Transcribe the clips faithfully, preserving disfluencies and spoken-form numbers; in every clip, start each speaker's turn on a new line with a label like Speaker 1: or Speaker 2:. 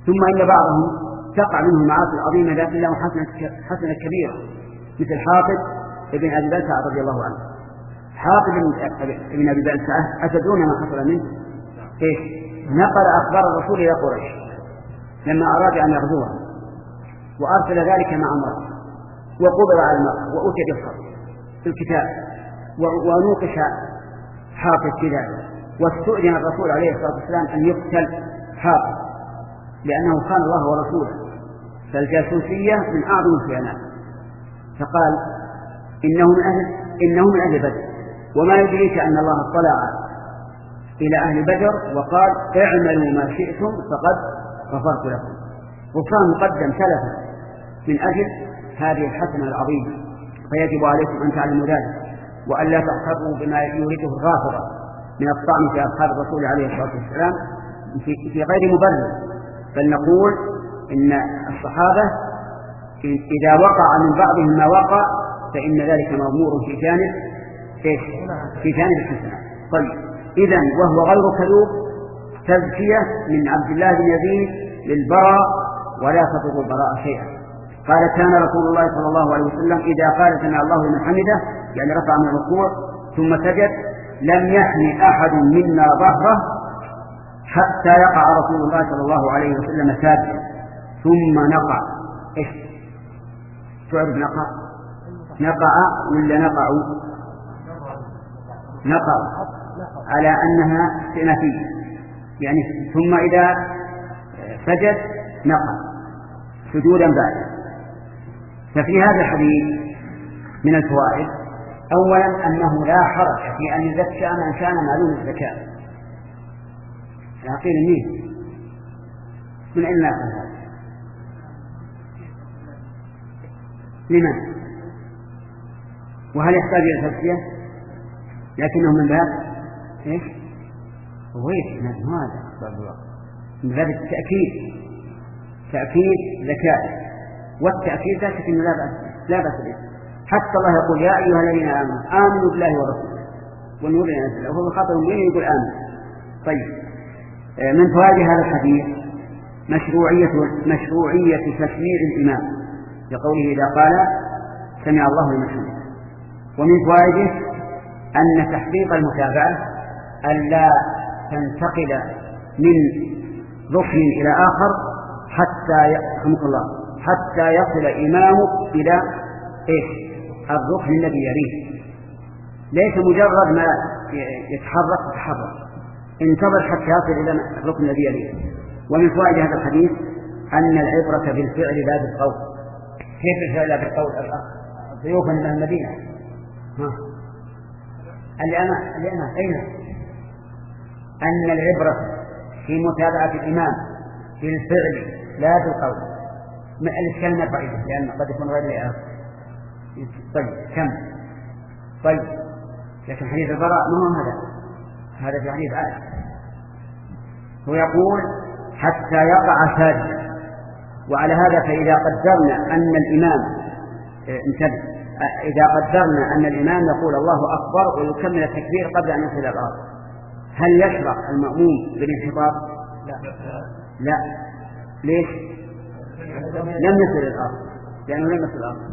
Speaker 1: ثم إن بعضهم تقع منه المعاصي العظيمة لكن له حسنة كبيرة، مثل حاطب ابن أبي بلتعة رضي الله عنه. حاطب ابن أبي بلتعة أتدرون ما حصل منه؟ إيش؟ نقل أخبار الرسول إلى قريش لما أراد أن يغزوها، وأرسل ذلك مع امرأة، وقبض على المرأة وأتي بالخط في الكتاب، ونوقش حاطب في ذلك، واستؤذن الرسول عليه الصلاة والسلام أن يقتل حاطب لأنه خان الله ورسوله، فالجاسوسية من أعظم الخيانات. فقال إنه من أهل إنه من أهل بدر، وما يدريك أن الله اطلع إلى أهل بدر وقال اعملوا ما شئتم فقد غفرت لكم. غفران مقدم ثلاثة من أجل هذه الحسنة العظيمة، فيجب عليكم أن تعلموا ذلك، وأن لا تحسبوا بما يريده الرافضة من الطعن في أصحاب الرسول عليه الصلاة والسلام في غير مبرر، بل نقول إن الصحابة إذا وقع من بعضهم ما وقع فإن ذلك مأمور في جانب إيش؟ في جانب الحسنة. طيب، إذن وهو غير كذوب تزكية من عبد الله بن يزيد للبراء ولا تضر البراء شيئا. قال كان رسول الله صلى الله عليه وسلم إذا قال سمع الله لمن حمده، يعني رفع من الركوع ثم سجد، لم يحن أحد منا ظهره حتى يقع رسول الله صلى الله عليه وسلم ساجدا ثم نقع. إيش تعرف نقع؟ نقع ولا نقع؟ نقع على أنها استئنافية، يعني ثم إذا سجد نقع سجودا بعد. ففي هذا الحديث من الفوائد أولا أنه لا حرج في أن يزكى من كان معلوم الزكاة. قيل مين من أين نأخذ هذا؟ لمن؟ وهل يحتاج إلى تزكية؟ لكنه من باب إيش؟ ويش من هذا من باب التأكيد، تأكيد زكاة، والتأكيد لا شك إنه لا بأس لا بأس به. حتى الله يقول يا أيها الذين آمنوا آمنوا بالله ورسوله والنور ينزل، وهو خاطر المؤمنين يقول آمن. طيب، من فوائد هذا الحديث مشروعية مشروعية تسميع الإمام لقوله إذا قال سمع الله لمن حمده. ومن فوائده أن تحقيق المتابعة ألا تنتقل من ركن إلى آخر حتى يرحمك الله حتى يصل إمامك إلى إيش؟ الركن الذي يليه، ليس مجرد ما يتحرك يتحرك، انتظر حتى يصل إلى الركن الذي يليه. ومن فوائد هذا الحديث أن العبرة بالفعل لا بالقول. كيف الفعل لا بالقول؟ ضيوفا من المدينة ها الأمام الأمام أين؟ أن العبرة في متابعة الإمام بالفعل لا بالقول. من الكلمة بعيدة لأن قد يكون غير لآخر. طيب كم؟ طيب لكن حديث البراء ما هو هذا؟ هذا في حديث عائشة، هو يقول حتى يقع ساجدا. وعلى هذا فإذا قدرنا أن الإمام انتبه إذا قدرنا أن الإمام يقول الله أكبر ويكمل التكبير قبل أن يصل إلى الأرض، هل يشرع المأموم بالانحطاط؟ لا لا ليش؟ لم يصل إلى الأرض، لأنه لم يصل الأرض.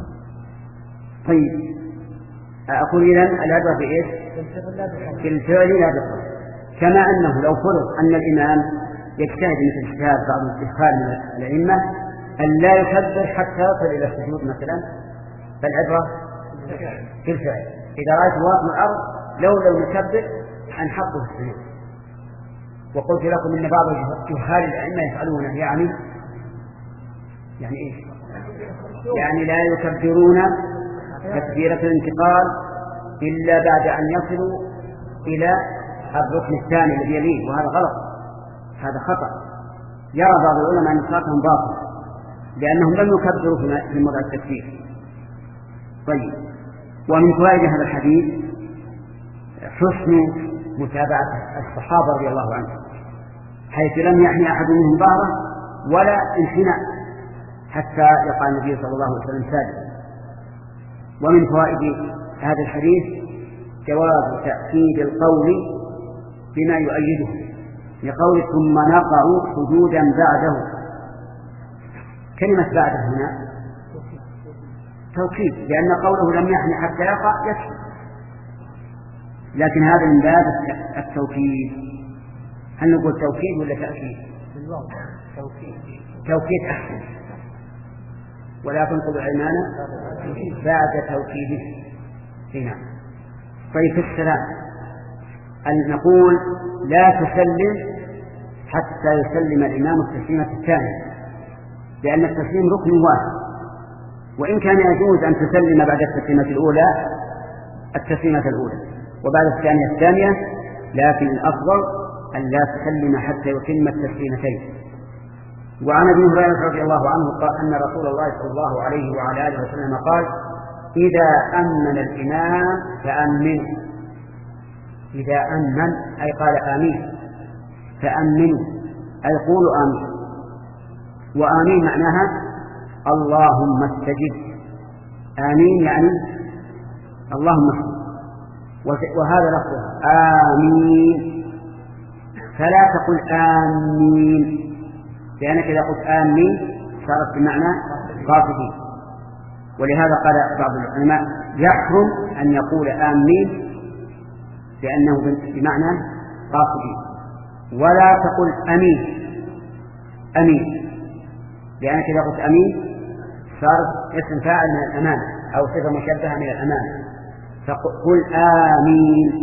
Speaker 1: طيب أقول إذن العبرة بإيش؟ بالفعل لا بالقول. كما أنه لو فرض أن الإمام يجتهد مثل اجتهاد بعض الاستدخال من الأئمة أن لا يكبر حتى يصل إلى السجود مثلا، فالعبرة بالفعل. إذا رأيت واقع الأرض لو لو يكبر أنحطه في السجود. وقلت لكم إن بعض جهال الأئمة يفعلون يعني يعني إيش؟ يعني لا يكبرون تكبيرة الانتقال إلا بعد أن يصلوا إلى الركن الثاني الذي يليه، وهذا غلط، هذا خطأ. يرى بعض العلماء أن صلاتهم باطلة لأنهم لم يكبروا في موضع التكبير. طيب، ومن فوائد هذا الحديث حسن متابعة الصحابة رضي الله عنهم، حيث لم يحني أحد منهم ظهره ولا انحناء حتى يقع النبي صلى الله عليه وسلم ساجدا. ومن فوائد هذا الحديث جواز تأكيد القول بما يؤيده، لقول ثم نقع سجودا بعده كلمة بعد هنا توكيد، لأن قوله لم يحن حتى يقع يكفي، لكن هذا من باب التوكيد. هل نقول توكيد ولا تأكيد؟ توكيد توكيد أحسن، ولا تنقض الأيمان بعد توكيده. هنا طيب في السلام أن نقول لا تسلم حتى يسلم الإمام التسليمة الثانية، لأن التسليم ركن واحد، وإن كان يجوز أن تسلم بعد التسليمة الأولى التسليمة الأولى وبعد الثانية الثانية، لكن الأفضل أن لا تسلم حتى يتم التسليمتين. وعن ابي هريرة رضي الله عنه قال أن رسول الله صلى الله عليه وعلى آله وسلم قال: إذا أمن الإمام فأمنوا. إذا أمن أي قال آمين، فأمنوا أي قولوا آمين. وآمين معناها اللهم استجب، آمين يعني اللهم استجب. وهذا لفظ آمين، فلا تقل آمين، لأنك إذا قلت آمين صارت بمعنى قاصدين. ولهذا قال بعض العلماء يحرم أن يقول آمين لأنه بمعنى قاصدين. ولا تقل أمين أمين، لأنك إذا قلت أمين صار اسم فاعل من الأمانة أو صفة مشبهة من الأمانة، فقل آمين.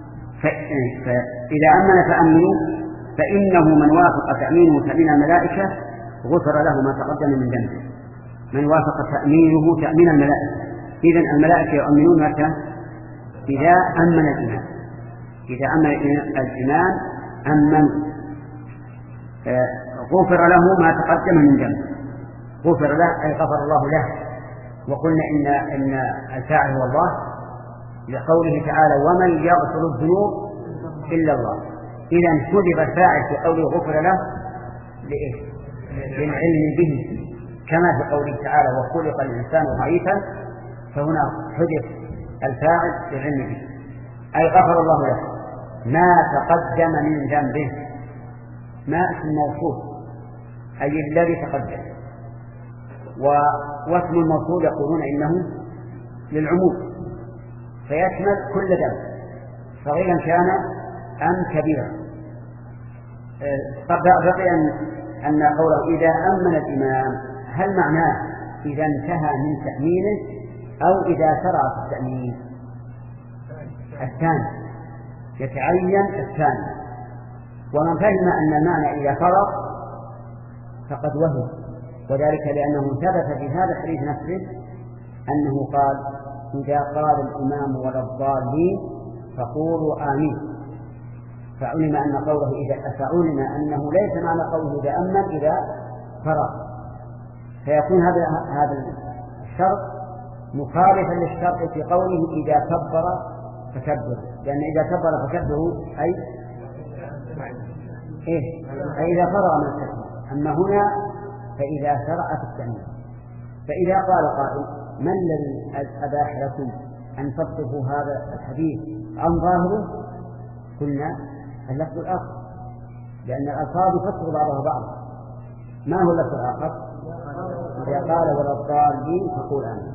Speaker 1: فإذا أمن فأمنوا، فإنه من وافق تأمينه تأمين الملائكة غفر له ما تقدم من ذنبه. من وافق تأمينه تأمين الملائكة، إذن الملائكة يؤمنون متى؟ إذا أمن الإمام. إذا أمن الإمام أمن غفر له ما تقدم من ذنبه. غفر له أي غفر الله له. وقلنا إن إن الفاعل هو الله، لقوله تعالى: ومن يغفر الذنوب إلا الله. إذا حذف الفاعل في قوله غفر له لإيه؟ للعلم به، كما في قوله تعالى: وخلق الإنسان ضعيفا، فهنا حذف الفاعل للعلم به، أي غفر الله له ما تقدم من ذنبه. ما اسم موصول أي الذي تقدم، واسم الموصول يقولون إنه للعموم فيشمل كل ذنب صغيرا كان أم كبيرا. بقي أن قوله إذا أمن الإمام، هل معناه إذا انتهى من تأمينه أو إذا شرع في التأمين؟ الثاني، يتعين الثاني. ومن فهم أن المعنى إذا فرغ فقد وهم، وذلك لأنه ثبت في هذا الحديث نفسه أنه قال: إذا قال الإمام ولا الضالين فقولوا آمين. فعلم أن قوله إذا فعلم أنه ليس معنى قوله إذا أمن إذا فرغ، فيكون هذا هذا الشرط مخالفا للشرط في قوله إذا كبر فكبر، لأن إذا كبر فكبروا أي إيه؟ أي إذا فرغ من التكبير. أما هنا فإذا شرع في التأمين. فإذا قال قائل: من الذي أباح لكم أن تصفوا هذا الحديث عن ظاهره؟ قلنا اللفظ الآخر، لأن الألفاظ يفسر بعضها بعضا. ما هو اللفظ الآخر؟ إذا قال ولا الضالين فقول آمين.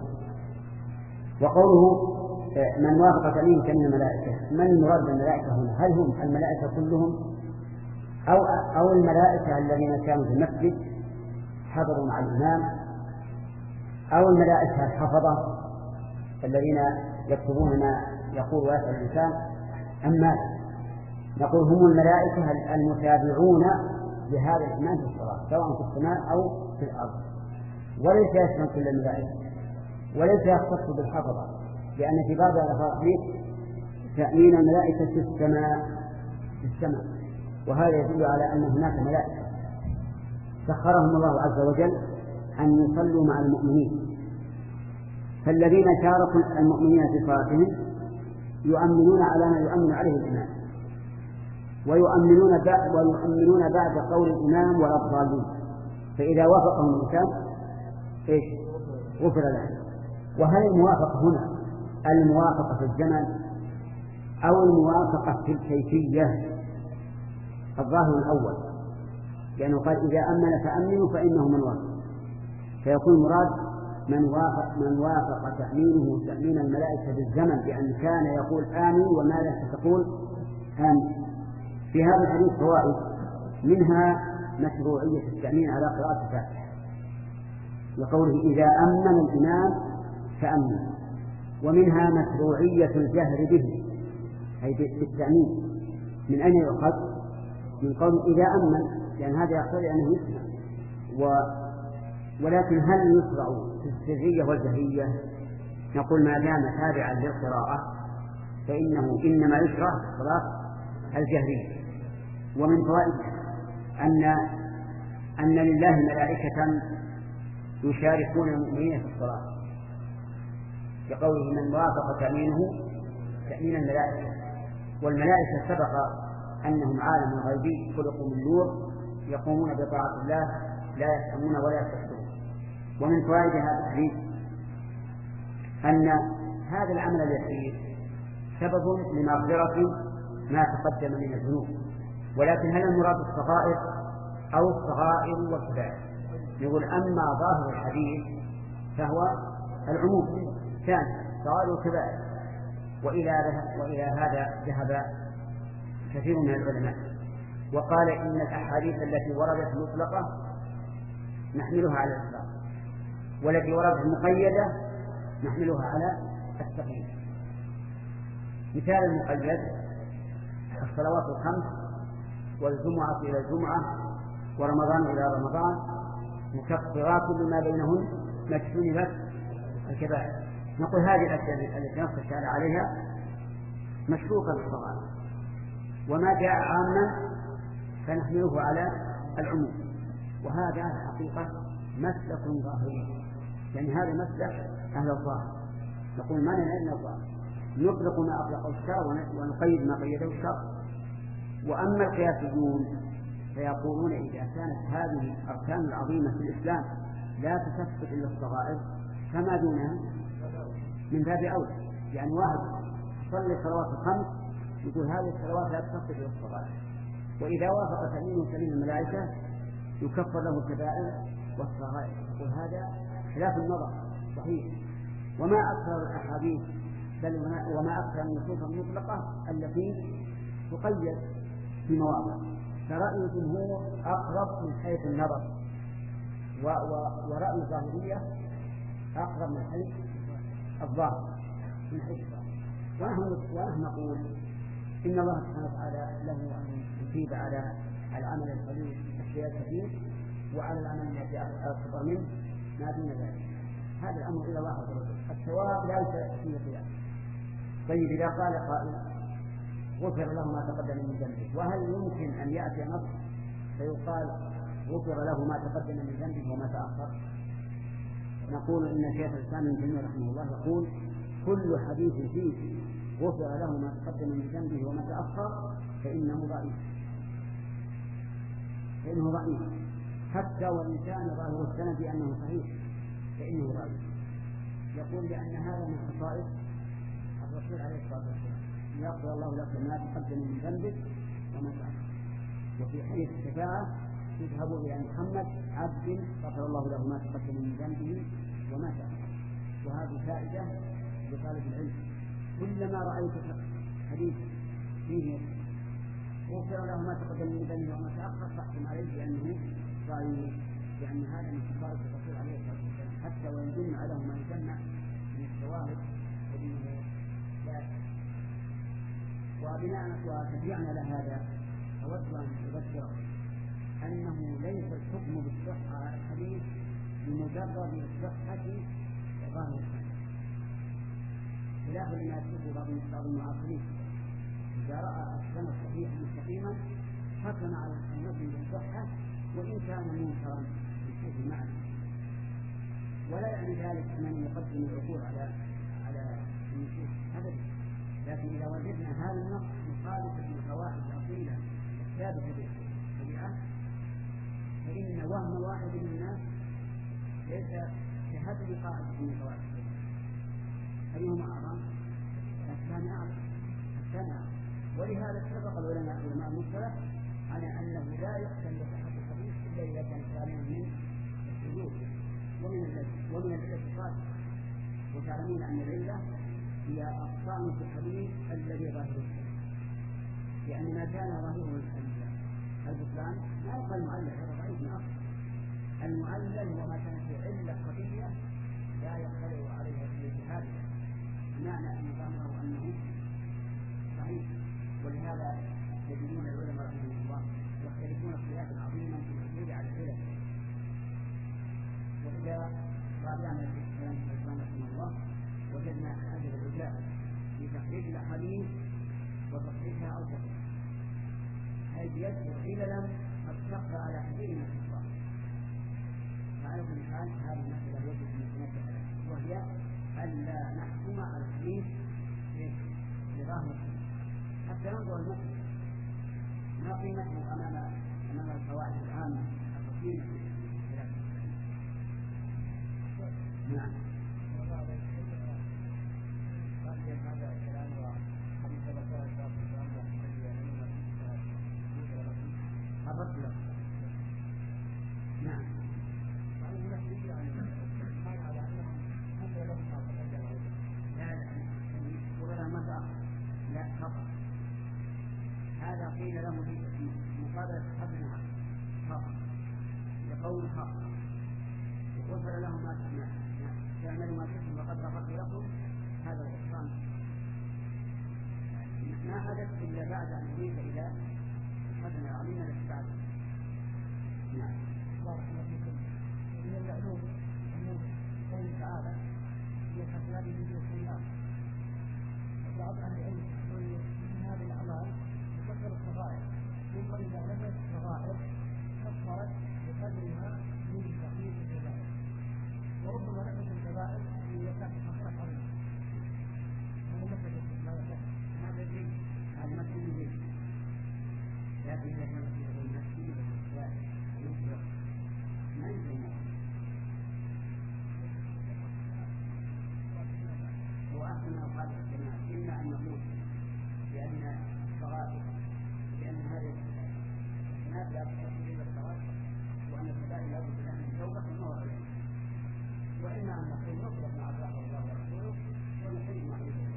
Speaker 1: وقوله من وافق تأمين تأمين الملائكة، من المراد بالملائكة هنا؟ هل هم الملائكة كلهم أو أو الملائكة الذين كانوا في المسجد حضروا مع الإمام، أو الملائكة الحفظة الذين يكتبون ما يقول ويسأل الإنسان؟ أما نقول هم الملائكة المتابعون لهذا الإمام في الصلاة سواء في السماء أو في الأرض، وليس يشمل كل الملائكة، وليس يختص بالحفظة، لأن في بعض الألفاظ تأمين الملائكة في السماء في السماء وهذا يدل على أن هناك ملائكة سخرهم الله عز وجل أن يصلوا مع المؤمنين، فالذين شاركوا المؤمنين في صلاتهم يؤمنون على ما يؤمن عليه الإمام، ويؤمنون بعد ويؤمنون بعد قول الإمام ولا الضالين، فإذا وافقهم الإنسان إيش؟ غفر له. وهل الموافقة هنا الموافقة في الزمن أو الموافقة في الكيفية؟ الظاهر الأول، لأنه قال إذا أمن فأمنوا فإنه من وافق، فيكون مراد من وافق من وافق تأمينه تأمين الملائكة بالزمن، بأن كان يقول آمين والملائكة تقول آمين. في هذا الحديث فوائد، منها مشروعية التأمين على قراءة الفاتحة، وقوله إذا أمن الإمام فأمن، ومنها مشروعية الجهر به أي بالتأمين. من أين يؤخذ؟ من قول إذا أمن، لأن هذا يقتضي أنه يسمع. و... ولكن هل يشرع في السرية والجهرية؟ نقول ما دام تابعا للقراءة فإنه إنما يشرع في الصلاة الجهرية. ومن فوائدها أن أن لله ملائكة يشاركون المؤمنين في الصلاة، كقوله من وافق تأمينه تأمين الملائكة. والملائكة سبق أنهم عالم غيبي خلقوا من نور يقومون بطاعة الله لا يسأمون ولا يستكبرون. ومن فوائد هذا الحديث أن هذا العمل اليسير سبب لمغفرة ما تقدم من الذنوب. ولكن هل المراد الصغائر أو الصغائر والكبائر؟ نقول أما ظاهر الحديث فهو العموم، ثاني صغائر وكبائر. وإلى وإلى هذا ذهب كثير من العلماء، وقال إن الأحاديث التي وردت مطلقة نحملها على الإطلاق، والتي وردت مقيدة نحملها على التقييد. مثال المقيد الصلوات الخمس والجمعة إلى الجمعة ورمضان إلى رمضان مكفرات لما بينهن ما اجتنبت الكبائر. نقول هذه الأشياء التي نص الشارع عليها مشروطة بالصغائر، وما جاء عاما فنحمله على العموم. وهذا الحقيقة مسلك ظاهري، يعني هذا مسلك أهل الظاهر. نقول ما لنا إلا الظاهر، نطلق ما أطلقه الشرع ونقيد ما قيده الشرع. وأما القياسيون فيقولون إذا كانت هذه الأركان العظيمة في الإسلام لا تكفر إلا الصغائر فما دونها من باب أولى. يعني واحد يصلي الصلوات الخمس يقول هذه الصلوات لا تكفر إلا الصغائر، وإذا وافق تأمين تأمين الملائكة يكفر له الكبائر والصغائر. يقول هذا خلاف النظر صحيح. وما أكثر الأحاديث بل وما أكثر النصوص المطلقة التي تقيد في مواضع، فرأي الجمهور أقرب من حيث النظر، و و ورأي الظاهرية أقرب من حيث الظاهر من حيث الظاهر. ونحن ونحن نقول إن الله سبحانه وتعالى له أن يثيب على العمل القليل الشيء الكثير، وعلى العمل الذي أكبر منه ما دون ذلك. هذا الأمر إلى الله عز وجل، الثواب لا فيه قياس. طيب إذا قال قائل غفر له ما تقدم من ذنبه، وهل يمكن أن يأتي نص فيقال غفر له ما تقدم من ذنبه وما تأخر؟ نقول إن شيخ الإسلام ابن تيمية رحمه الله يقول كل حديث فيه غفر له ما تقدم من ذنبه وما تأخر فإنه ضعيف، فإنه ضعيف حتى وإن كان ظاهر السند بأنه صحيح فإنه ضعيف. يقول لأن هذا من خصائص الرسول عليه الصلاة والسلام، يغفر الله لك ما تقدم من ذنبك وما تأخر. وفي حديث الشفاعة اذهبوا إلى محمد عبد غفر الله له ما تقدم من ذنبه وما تأخر. وهذه فائدة لطالب العلم، كلما رأيت حديث فيه غفر له ما تقدم من ذنبه وما تأخر فاحكم عليه بأنه ضعيف، لأن هذا من خصائص الرسول عليه الصلاة والسلام، حتى وإن جمع له ما يجمع من الشواهد فإنه لا. وبناء وتبيعنا لهذا أود أن أذكر أنه ليس الحكم بالصحة على الحديث بمجرد الصحة ظاهر الحديث، خلاف لما يكتب بعض المعاصرين إذا رأى السند صحيحا مستقيما حكم على النبي بالصحة وإن كان منكرا من حيث المعنى. ولا يعني ذلك أنني يقدم العقول على على النصوص أبدا، لكن إذا وجدنا هذا النص مخالفا للقواعد الأصيلة الثابتة بالشريعة فإن وهم واحد من الناس ليس كهذه قاعدة من قواعد الشريعة. أيهما أعظم؟ الثاني أعظم الثاني أعظم. ولهذا سبق العلماء علماء المصطلح على أنه لا يحسن لصحة الحديث إلا إذا كان سالما من الشذوذ ومن ومن الاعتقاد. وتعلمون أن العلة هي أقسام في الحديث الذي ظاهره، لأن ما كان ظاهره البطلان لا يقال معلل، هذا ضعيف من أصل. المعلل وما كان في علة قضية لا يطلع عليها في الاجتهاد، معنى أن ظاهره أنه صحيح. ولهذا يجدون العلماء رحمهم الله يختلفون اختلافا عظيما في الحدود على العلل. وإذا راجعنا في كلام الإسلام رحمه الله وجدنا هذه العجالة في تخريج الأحاديث وتصحيحها أو تصحيحها، هل يذكر عللا قد تقع على حديث من الكفار. وعلى كل حال هذه المسألة يجب أن نتنبه عليها، وهي ألا نحكم على الحديث بظاهر حتى ننظر المسألة ما قيمته أمام أمام القواعد العامة القديمة. نعم. هذا الكلام وحديث الرسول صلى الله عليه وسلم أردت له. نعم. لا لا ولا ما تأخر لا خطأ. هذا قيل له في مقابلة حبنا خطأ لقول خطأ وغفر له ما تعملوا ما تحسن وقد غفرت لكم. هذا الإحسان ما حدث إلا بعد أن يريد إلى حسن العظيم للسعادة. نعم. بارك الله فيكم. من المعلوم أن قوله تعالى يحسن به في النار. بعض أهل العلم يقول إن هذه الأعمال تكفر الصغائر، يقول إذا نزلت الصغائر كفرت بقدرها من تخفيف الكبائر، وربما نزلت الكبائر يكاد تكفر عظيمة. هذا مثل ما يكفر هذا الشيء هذا مثل الشيء، لكن إذا كان في غير نفسه والإسلام يطلق ما يمكن. وأحسن أوقات الجماعة إما أن نقول بأن الصغائر لأن هذه الناس لا تستطيع إلا الصغائر وأن الكبائر لا بد لها من توبة من نور عليه، وإما أن نقول نطلق مع الله والله ورسوله ونحل مع الله.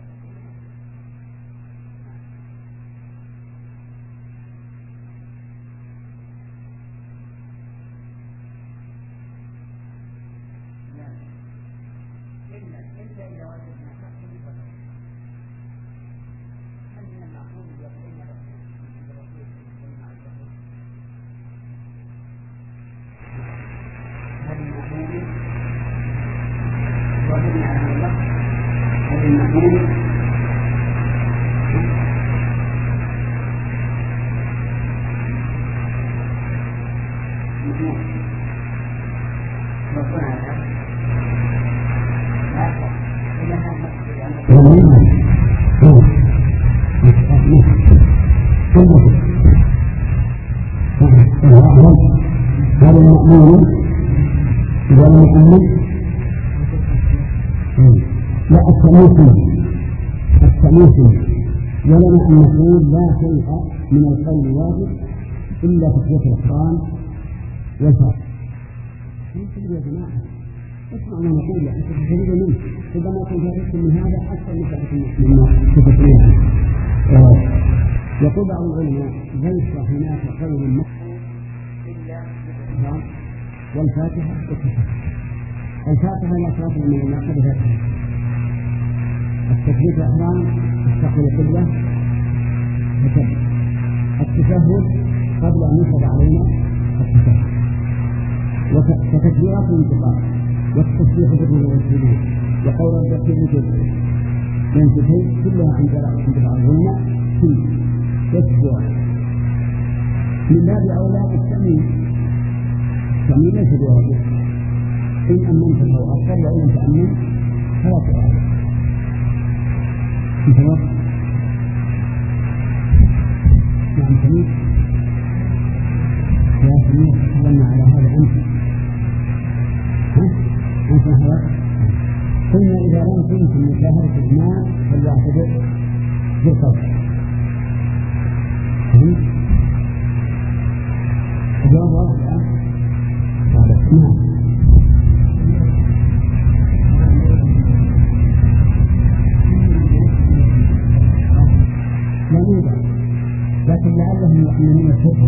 Speaker 1: إلا إلا إذا وجدنا حق الفضل. هل من المعقول يقين الرسول مع الجهل؟ هل المعقول وجدنا على الله؟ هل المعقول هذا المؤمن إذا لم يؤمن لا التمييز التمييز ولنا أن نقول لا شيء من القول واجب إلا تكبيرة الإحرام والفرض. يا جماعة اسمعوا ما نقول أنت تجرب منه إذا ما كنت تعرف من هذا أكثر من سبب مما تفكرين. يقول بعض العلماء ليس هناك قول مخصوص إلا بالإحرام والفاتحة والتشهد. الفاتحة لا صلاة من المعقد فاتحة، التكبير الإحرام استقبل القبلة وكبر، التشهد قبل أن يشهد علينا التشهد، وتكبيرات الانتقال والتسبيح بالركوع والسجود وقول الذكر بالجد ينتهي كلها عند عند بعض العلماء في أسبوع. من باب أولى التأمين، التأمين ليس بواجب، إن أمنت أو أكثر وإن لم تأمن فلا تواجب. في الوقت نعم سميع يا سميع تكلمنا على هذا أنت ها أنت هذا قلنا إذا لم تمكن مشاهدة الإمام فليعتبر بالقول. الجواب واضح الآن؟ واضح. نعم
Speaker 2: أن من الفقه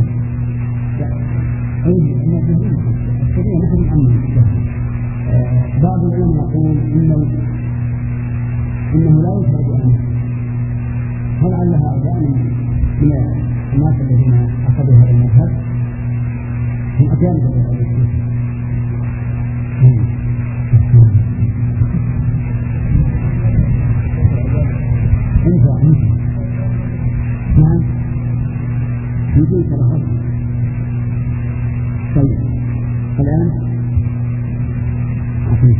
Speaker 2: أي الشريعة نحن نأمن بعض العلماء يقول إنه إنه لا يشهد أنه هل على هؤلاء من الناس الذين أخذوا هذا المذهب هم أجانب الرسول انت انت نعم يجي ترى طيب الآن عفيف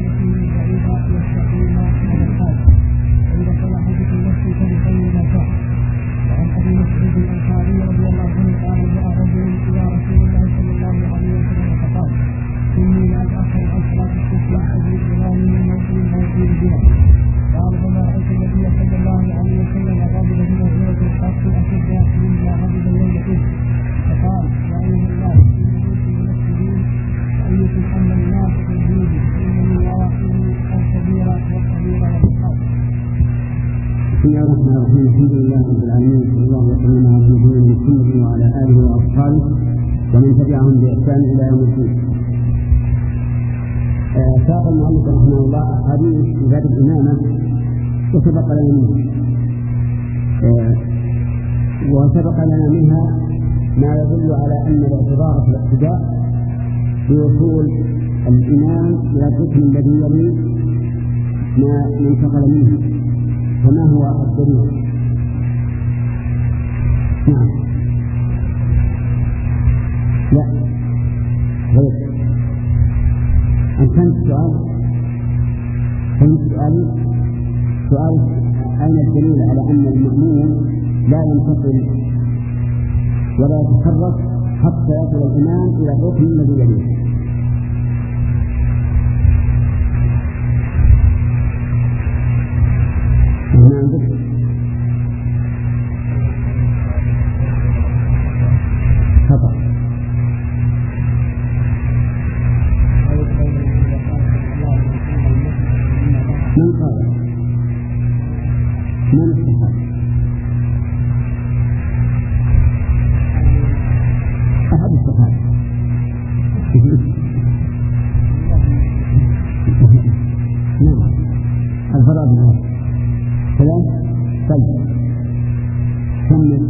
Speaker 2: وعن ابي مسعود الانصاري رضي الله عنه قال جاء رجل الى رسول الله صلى الله عليه وسلم فقال اني لا اتاخر عن صلاه الصبح واجد غلامي من موطن موجود بها. قال فما رايت النبي صلى الله عليه وسلم غضب في موعظه الحق اشد مما غضب يوم العيد. فقال يا ايها الناس اني من السبيل وايكم ان الناس في الجود انني وراءهم الكبير والصغير والصغار.
Speaker 3: بسم الله الرحمن الرحيم. الحمد لله رب العالمين، صلى الله وسلم على نبينا محمد وعلى اله واصحابه ومن تبعهم باحسان الى يوم الدين. ساق المؤلف رحمه الله احاديث في باب الامامه وسبق لنا منها وسبق لنا منها ما يدل على ان الاعتبار في الاقتداء بوصول الامام الى الركن الذي يلي ما انتقل منه. فما هو الدليل؟ نعم لا غير أن فهمت السؤال فهمت السؤال سؤال أين الدليل على أن المأمون لا ينتقل ولا يتحرك حتى يصل الإمام إلى الركن الذي يليه؟ هنا عندك خطأ. من قال؟ من الصحابة؟ أحد الصحابة. نعم الفراغ من هذا كلام طيب كمل.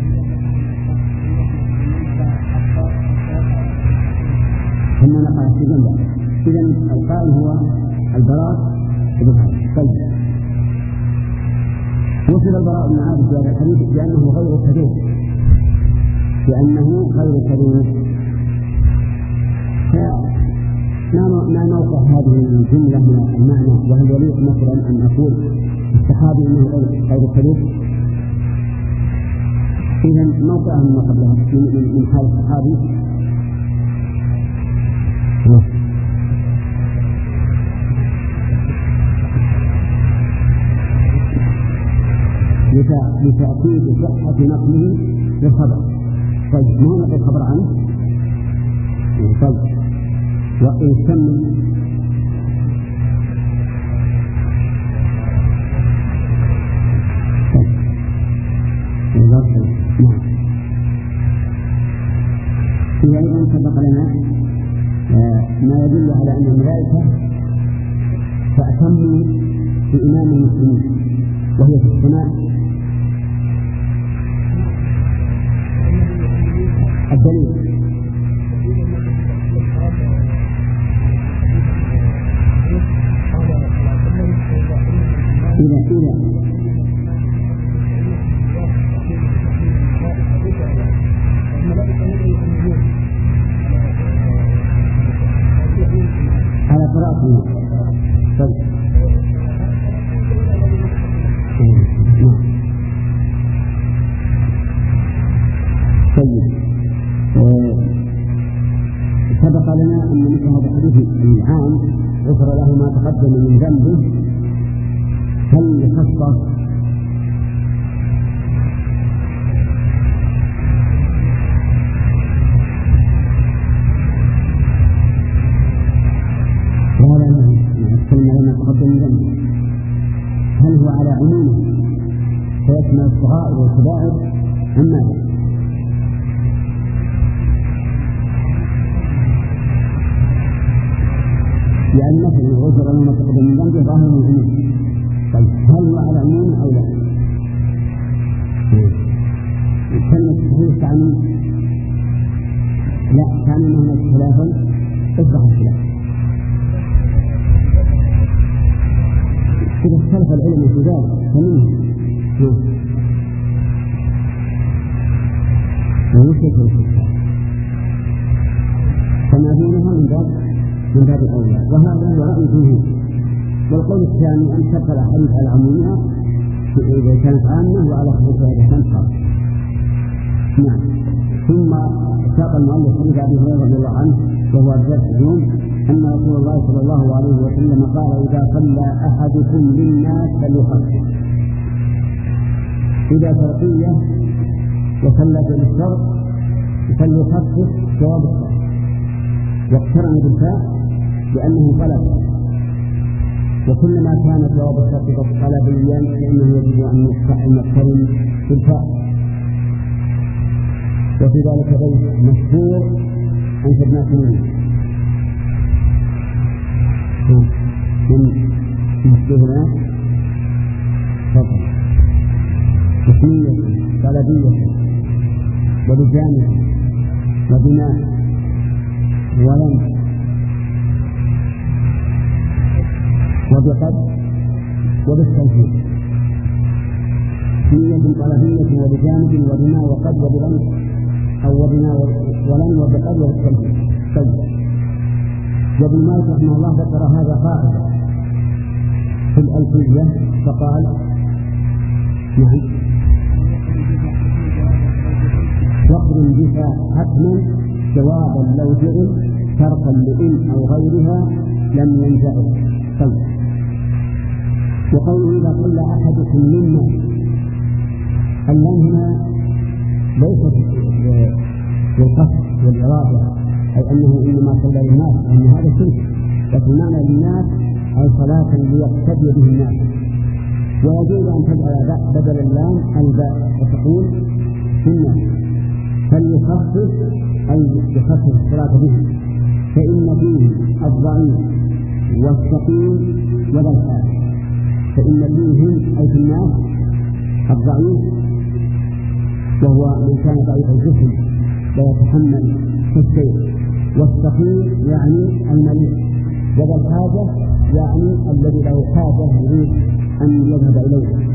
Speaker 3: ثم نقل في جنبه. إذن القائل هو البراء بن عازب. طيب وصل البراء بن عازب في هذا الحديث بأنه غير كذوب بأنه غير كذوب. ما موقع هذه الجملة من المعنى؟ وهل يليق مثلا أن أقول الصحابي انه غير كذوب؟ اذا موقعه من قبلها من حال الصحابي لتأكيد صحة نقله للخبر. طيب ما نقل الخبر عنه؟ طيب ويسمى نعم. إذا أيضا سبق لنا ما يدل على أن الملائكة تأتم بإمام المسلمين وهي في السماء. الدليل إذا إذا على قراءته. طيب طيب سبق لنا أن مثل هذا الحديث العام غفر له ما تقدم من ذنبه. هل يخصص هل هو على عمومه فيشمل الصغائر والكبائر أم ماذا؟ لأن مثل غفر له ما تقدم من ذنبه ظاهر من العموم. طيب هل هو على العموم أو لا؟ كلمة الصحيح تعني لا، تعني أنه هناك خلافا اصبح الخلاف. إذا اختلف العلم في ذلك فمنه ويشرك الكفار فما دونها من باب من باب الأولى، وهذا هو رأي فيه. والقول الثاني أن تبقى الأحاديث على عمومها إذا كانت عامة وعلى خصوصها إذا كانت خاصة. نعم. ثم ساق المؤلف حديث أبي هريرة رضي الله عنه وهو الدرس اليوم أن رسول الله صلى الله عليه وسلم قال: إذا صلى أحدكم للناس فليخفف. إذا شرطية وصلى بالشرط فليخفف جواب الشرط، واقترن بالفاء لأنه طلب، وكلما كان جواب الشرط طلبيا فإنه يجب أن يقترن بالفاء. وفي ذلك بيت مشهور عن ابن سنين من استهلاك فضل تسمية طلبية وبجانب وبناء ولم وبقد وبالتوفيق. تسمية طلبية وبجانب وبناء وقد وبلم أو وبناء ولم وبقد وبالتوفيق. طيب وابن مالك رحمه الله ذكر هذا قاعدة في الألفية فقال: نعم وقر بها حتما جوابا لو جئل شرطا لإن أو غيرها لم ينجئل. طيب وقوله: إذا صلى أحدكم منا، اللام هنا ليست بالقصد والإرادة، أي أنه إنما صلى للناس، أن هذا شرك، لكن معنى للناس أي صلاة ليقتدي به الناس. ويجوز أن تجعل بدل اللام الباء وتقول إن فليخفف أي يخفف الصلاة به، فإن فيه الضعيف والثقيل وذا الحاجة. فإن فيهم أي في الناس الضعيف وهو من كان ضعيف الجسم لا يتحمل الشيء، والثقيل يعني المريض، وذا الحاجة يعني الذي له حاجة يريد أن يذهب إليه.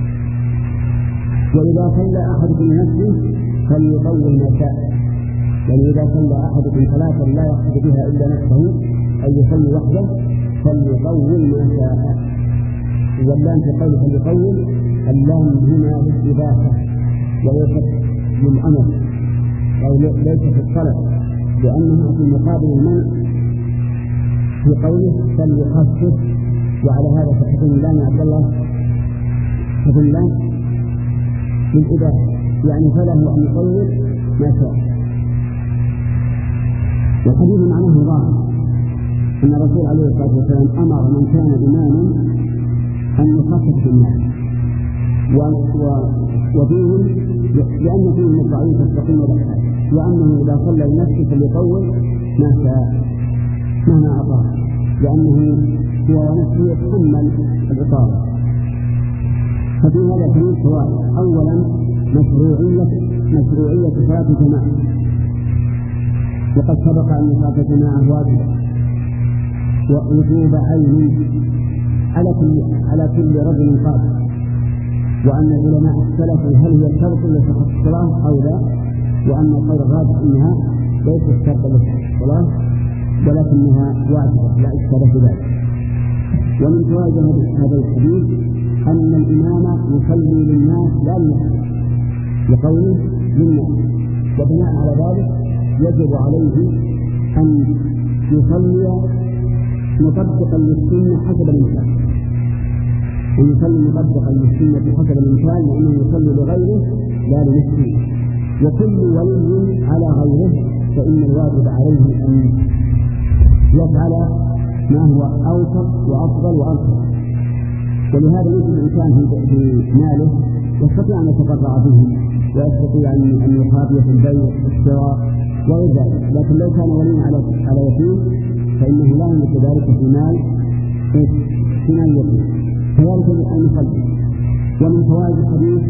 Speaker 3: وإذا صلى أحدكم نفسه فليطول ما شاء، يعني إذا صلى أحدكم صلاة لا يقصد بها إلا نفسه أي يصلي وحده فليطول ما شاء. واللام في قوله فليطول، اللام هنا للإباحة وليست للأمر أو ليست في الطلب، لأنها في مقابل المنع في قوله فليخفف. وعلى هذا فتكون اللام يا عبد الله تكون اللام للإباحة، يعني فله أن يطول ما شاء. والحديث معناه ظاهر أن الرسول عليه الصلاة والسلام أمر من كان إماما أن يخفف بالناس، وفيهم لأن فيهم الضعيف الثقيل والحاج، وأنه إذا صلى لنفسه فليطول ما شاء مهما أطاع، لأنه هو ونفسه يتحمل الإطالة. ففي هذا كلمة فوائد: أولا مشروعية مشروعية صلاة الجماعة، وقد سبق أن صلاة الجماعة واجبة ووجوب عين على كل على كل رجل قادر، وأن العلماء اختلفوا هل هي شرط لصحة الصلاة أو لا، وأن القول الراجح أنها ليست شرطا لصحة الصلاة ولكنها واجبة لا إشكال في ذلك. ومن فوائد هذا الحديث أن الإمام يصلي للناس لا لنفسه لقوله للناس، وبناء على ذلك يجب عليه أن يصلي مطبقا للسنة حسب الإمكان، ويصلي مطبقا للسنة حسب الإمكان، لأنه يصلي لغيره لا لنفسه. وكل ولي على غيره فإن الواجب عليه أن يفعل ما هو أوفق وأفضل وأرفع. ولهذا يجب الإنسان في ماله يستطيع أن يتبرع به، ويستطيع أن يخافي في البيع والشراء وغير ذلك، لكن لو كان ولي على على يتيم فإنه لا يملك ذلك في مال في مال اليتيم. كذلك المصلي. ومن فوائد الحديث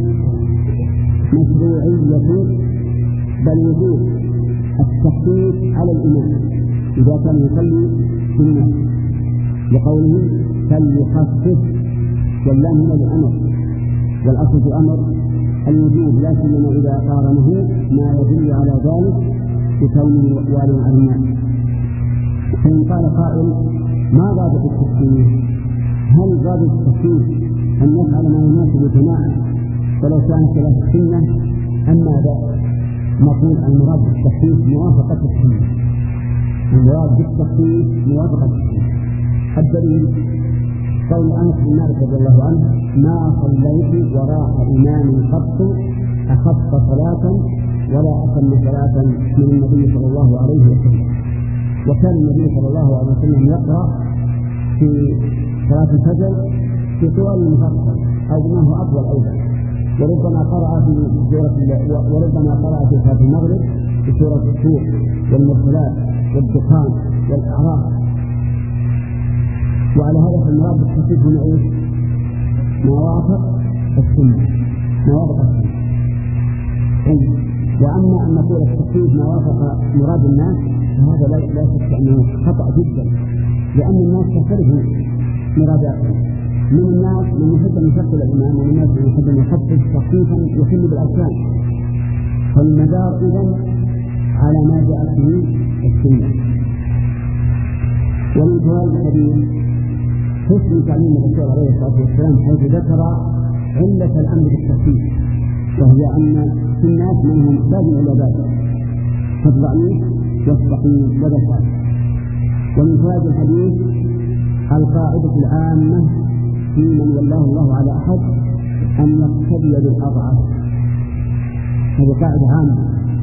Speaker 3: مشروعية بل وجوب التخفيف على الإمام إذا كان يصلي في الناس، لقوله فليخفف، واللام هنا للأمر، والأصل في الأمر الوجوب، لا سيما إذا قارنه ما يدل على ذلك بكونه والي على الناس. فإن قال قائل ما ضابط التخفيف؟ هل ضابط التخفيف أن يفعل ما يناسب الجماعة ولو كان خلاف السنة أم ماذا؟ نقول المراد بالتخفيف موافقة السنة، المراد بالتخفيف موافقة السنة. الدليل قول أنس بن مالك رضي الله عنه ما صليت وراء إمام قط أخف صلاة ولا أتم صلاة من النبي صلى الله عليه وسلم. وكان النبي صلى الله عليه وسلم يقرأ في صلاة الفجر في طوال المفصل أو ما هو أطول أيضا، وربما قرأ في سورة وربما قرأ في صلاة المغرب في سورة الطور والمرسلات والدخان والأعراف. وعلى هذا فالمراد بالتخفيف هنا ايش؟ موافق السنة، موافق السنة. وأما أن نقول التخفيف موافق مراد الناس فهذا لا لا شك أنه خطأ جدا، لأن الناس تختلف مراداتهم. من الناس من يحب أن يشكل الإمام، ومن الناس من يحب أن يخفف تخفيفا يخل بالأركان. فالمدار إذن على ما جاء فيه السنة. ومن فوائد الحديث حسن تعليم الرسول عليه الصلاة والسلام حيث ذكر علة الأمر بالتخفيف، وهي أن في الناس من هم محتاج إلى ذلك كالضعيف والسقيم والبشر. ومن فوائد الحديث القاعدة العامة في من ولاه الله على أحد أن يقتدي بالأضعف. هذه قاعدة عامة،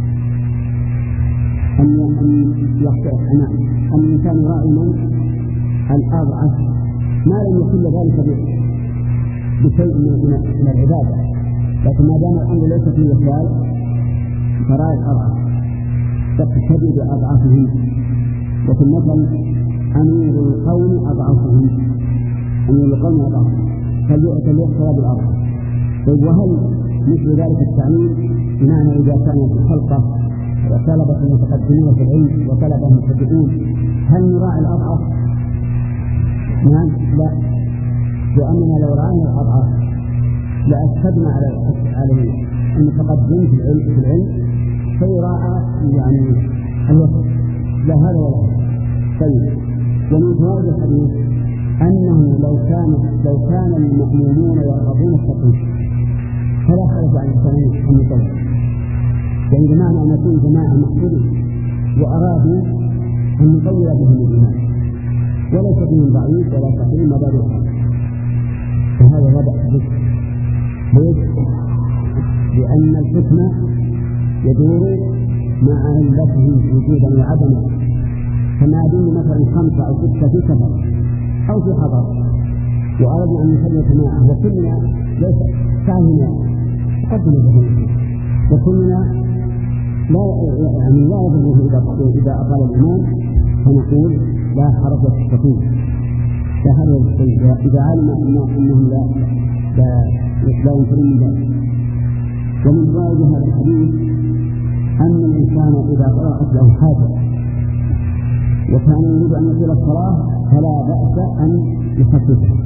Speaker 3: أن أن أن الإنسان يراعي من الأضعف ما لم يكن ذلك بشيء من العبادة، لكن ما دام الأمر ليس فيه وسائل فراعي الأضعف تقتدي بأضعافهم. وفي المثل أمير القوم أضعفهم، أمير القوم أضعفهم فليقتدى بالأضعف. وهل مثل ذلك التعليم بمعنى إذا كانت الحلقة وطلبة المتقدمين في العلم وطلبة المبتدئون هل نراعي الأضعف؟ نعم لا، لأننا لو رأينا الأضعف لأشهدنا على على المتقدمين في العلم في العلم فيراعى يعني الوسط، لا هذا ولا هذا. طيب، ومن فوائد الحديث أنه لو كان لو كان المؤمنون يرغبون التقوى فلا حرج على الإنسان أن يطلق، يعني بمعنى أن يكون جماعة مقصودة وأرادوا أن يطول بهم الإيمان وليس بهم ضعيف ولا سقيم ولا ضعيف، فهذا لا بأس به. ليش؟ لأن الحكم يدور مع علته وجودا وعدما، فما دون مثلا خمسة أو ستة في سفر أو في حضر وأردنا أن نصلي جماعة وكلنا ليس كاهنا قدم الجماعة وكلنا لا يعني لا يضره إذا إذا أقال الإمام، فنقول لا حرج تستطيع لا حرج تستطيع إذا علم أنهم لا لا لا ينكرون من ذلك. ومن فوائد هذا الحديث أن الإنسان إذا طرأت له حاجة وكان يريد أن يطيل الصلاة فلا بأس أن يخففها.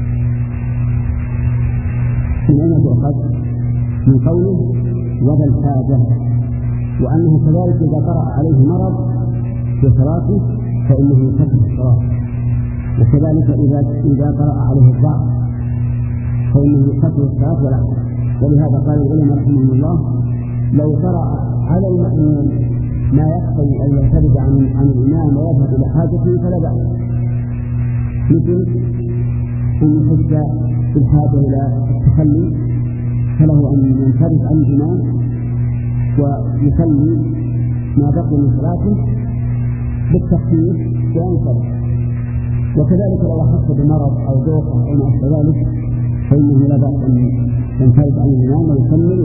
Speaker 3: من أين تؤخذ؟ من قوله وذا الحاجة، وأنه كذلك إذا قرأ عليه مرض في صلاته فإنه يخفف الصلاة، وكذلك إذا إذا قرأ عليه الضعف فإنه يخفف الصلاة ولا. ولهذا قال العلماء رحمهم الله لو قرأ على المأموم ما يقتضي أن ينفرد عن عن الإمام ويذهب إلى حاجته فلا بأس، مثل أن يحس بالحاجة إلى التخلي فله أن ينفرد عن الإمام ويصلي ما بقي من صلاته بالتخفيف وينصرف. وكذلك لو أحس بمرض أو دوخة أو ما أشبه ذلك فإنه لا بأس أن ينفرد عن الإمام ويكمل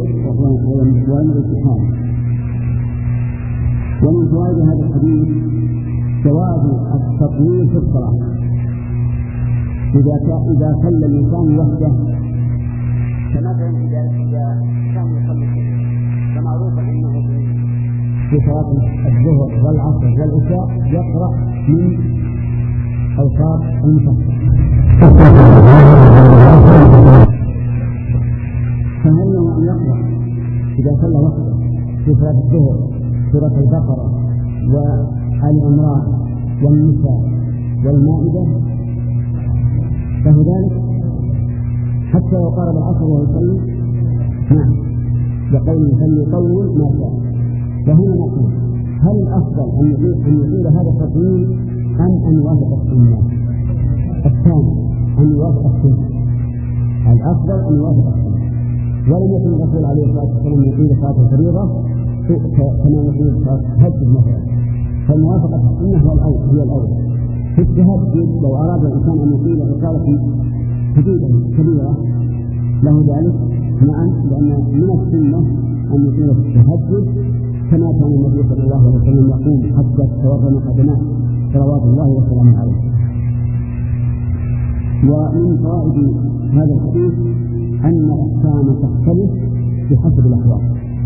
Speaker 3: ويمر الامتحان. ومن فوائد هذا الحديث جواز التطويل في الصلاة إذا إذا صلى الإنسان وحده، كمثلا إذا كان يصلي فمعروف أنه في صلاة الظهر والعصر والعشاء يقرأ من أوساط المصحف، فهل له أن يقرأ إذا صلى وحده في صلاة الظهر سورة البقرة وآل عمران والنساء والمائدة؟ فهو ذلك حتى لو قارب العصر وهو يصلي نعم بقول فليطول ما شاء. فهنا نقول هل الأفضل أن يطيل هذا التطويل أم أن يوافق السنة؟ الثاني أن يوافق السنة، الأفضل أن يوافق السنة. ولم يكن الرسول عليه الصلاة والسلام يطيل صلاة الفريضة كما يطيل صلاة التهجد مثلا، فالموافقة السنة هو الأول هي الأول. في التهجد لو أراد الإنسان أن يطيل إطالة شديدة كبيرة له ذلك نعم، لأن من السنة أن يطيل التهجد كما كان النبي صلى الله عليه وسلم يقوم حتى تتورم قدماه صلوات الله وسلامه عليه. ومن فوائد هذا الحديث أن الأحكام تختلف بحسب الأحوال،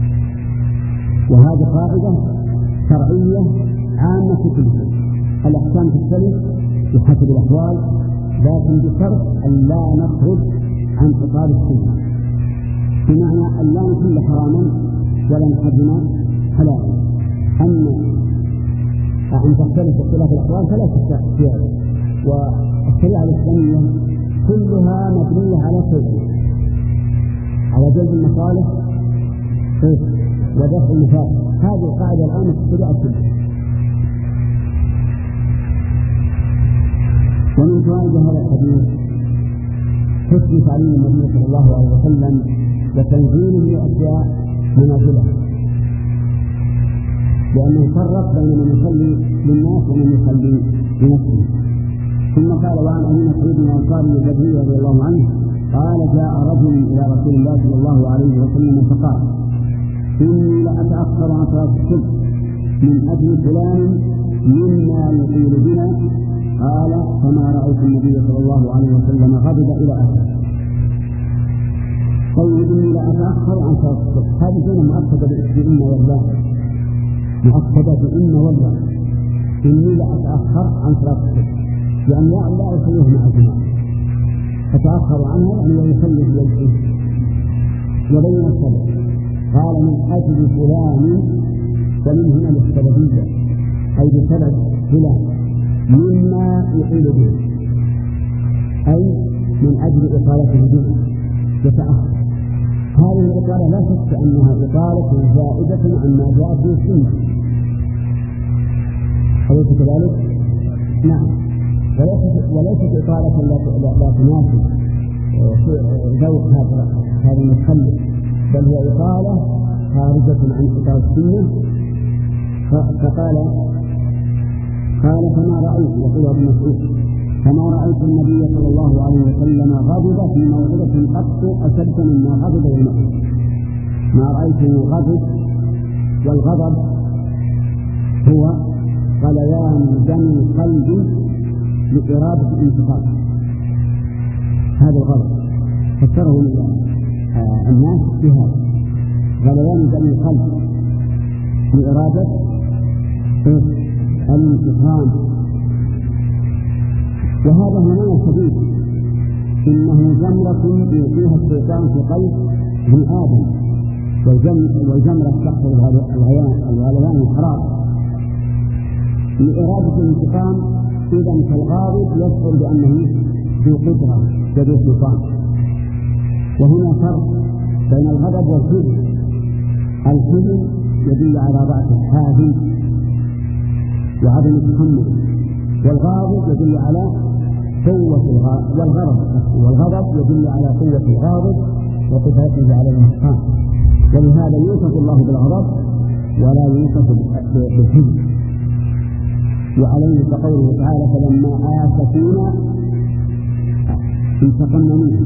Speaker 3: وهذه قاعدة شرعية عامة في كل شيء. الأحكام تختلف بحسب الأحوال، لكن بشرط أن لا نخرج عن خطاب السنة، بمعنى أن لا نحل حراما ولا نحرم حلالا. أما أن تختلف اختلاف الأحوال فلا شك في هذا. والشريعة الإسلامية كلها مبنية على شيء، على جلب المصالح ودفع المفاسد. هذه القاعدة الآن في الشريعة كلها. ومن فوائد هذا الحديث حسن تعليم النبي صلى الله عليه وسلم وتنزيله لأشياء منازله، لأنه فرق بين من يصلي للناس ومن يصلي لنفسه. ثم قال وعن أبي مسعود الأنصاري البدري رضي الله عنه قال جاء رجل إلى رسول الله صلى الله عليه وسلم فقال إني لأتأخر عن صلاة الصبح من أجل فلان مما يطيل بنا. قال فما رأيت النبي صلى الله عليه وسلم غضب إلى أهله. طيب إني لأتأخر عن صلاة الصبح، هذه هنا مؤكدة بإن والله، مؤكدة إن والله إني لأتأخر عن صلاة الصبح، لأن لا لا يصليه مع الجماعة، فتأخر عنها يعني يصلي في الجماعة. وبين السبب قال من أجل فلان، ومن هنا للسببية أي بسبب فلان مما يطيل به، أي من أجل إطالته به يتأخر. هذه الإطالة لا شك أنها إطالة زائدة عما جاء في السنة، أليس كذلك؟ نعم. وليست إطالة لا تناسب ذوق هذا المتخلف، بل هي إطالة خارجة عن إطالة السنة. فقال قال فما رأيت، يقول ابن مسعود فما رأيت النبي صلى الله عليه وسلم غضب في موعظة قط أشد مما غضب يومئذ. ما رأيته غضب، والغضب هو غليان دم القلب لإرادة الانتقام. هذا الغضب فسره الناس بهذا، غليان دم القلب لإرادة الانتقام. وهذا هنا شديد، إنه جمرة يلقيها الشيطان في قلب ابن آدم، والجمرة تحت الغليان الحرارة لإرادة الانتقام. إذا فالغاضب يشعر بأنه ذو قدرة وذو سلطان. وهنا فرق بين الغضب والحزن. الحزن يدل على ضعف الحازم وعدم التحمل، والغاضب يدل على قوة الغضب، والغضب والغضب يدل على قوة الغاضب وقدرته على الانتقام. ولهذا يوصف الله بالغضب ولا يوصف بالحزن. وعليه كقوله تعالى فلما آسفونا انتقمنا منه.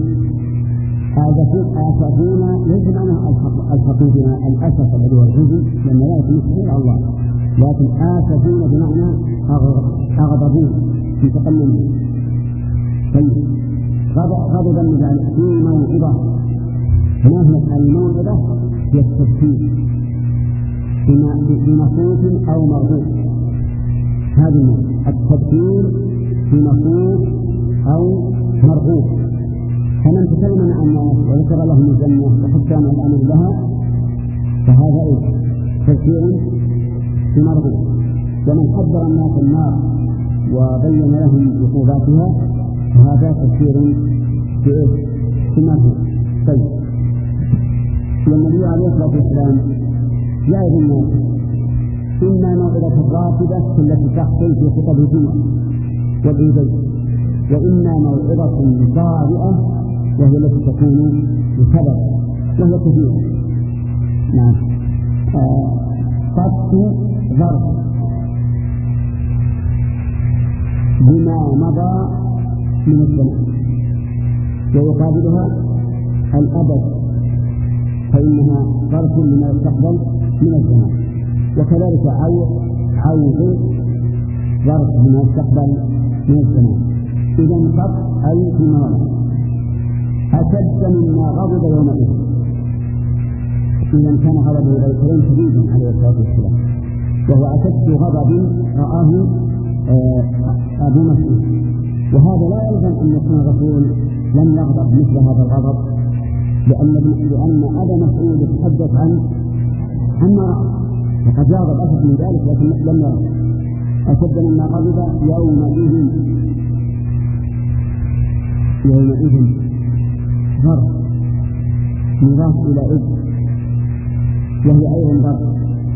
Speaker 3: آسفونا ليس معنى الحقيقة الأسف الذي هو الحزن، لأن لا يكون على الله، لكن آسفون بمعنى أغضبون في تقلمهم. طيب غضبا يعني في موعظة، هنا الموعظة هي التذكير بنصوص أو مرغوب. هذه التذكير بنصوص أو مرغوب. فمن تكلم عن الناس وذكر لهم الجنة وحتى عن الأمر لها فهذا إيه؟ تذكير بمرغوب. ومن حذر الناس النار وبين لهم عقوباتها فهذا تذكير بمرغوب. طيب والنبي عليه الصلاة والسلام يعظ الناس إما موعظة الراتبة التي تحصل في خطب الجمعة والعيدين، وإما موعظة طارئة وهي التي تكون بسبب وهي كثيرة. نعم. قص ضرب بما مضى من الزمان، ويقابلها الأبد فإنها ظرف لما يستقبل من الزمان، وكذلك عوض عوض ظرف لما يستقبل من الزمان. إذا قط أي في مرض أشد مما غضب يومئذ. إذا كان غضبه ليس شديدا عليه الصلاة والسلام، وهو أشد غضب رآه أبو مسعود. وهذا لا يلزم أن يكون الرسول لم يغضب مثل هذا الغضب، لأن لأن أبا مسعود يتحدث عن عما رأى، وقد يغضب أشد من ذلك لكن لم يرى. أشد مما غضب يومئذ يومئذ ضرب مضاف إلى إذ وهي أيضا ضرب،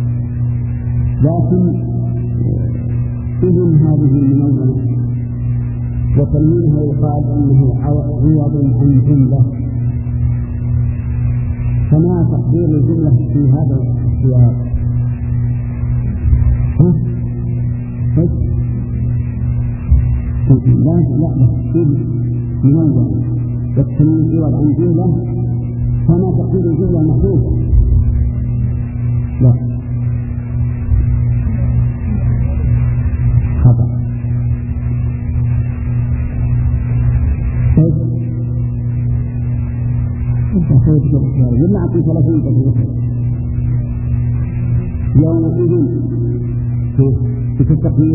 Speaker 3: لكن إذن هذه منونة وتنوينها يقال أنه عوض عن جملة. فما تقدير الجملة في هذا السياق؟ لا لا تقدير منونة والتنوين عوض عن جملة، فما تقدير الجملة محفوظة؟ لا خطأ. يلا أعطي ثلاثين تقريبا يومئذ في التقدير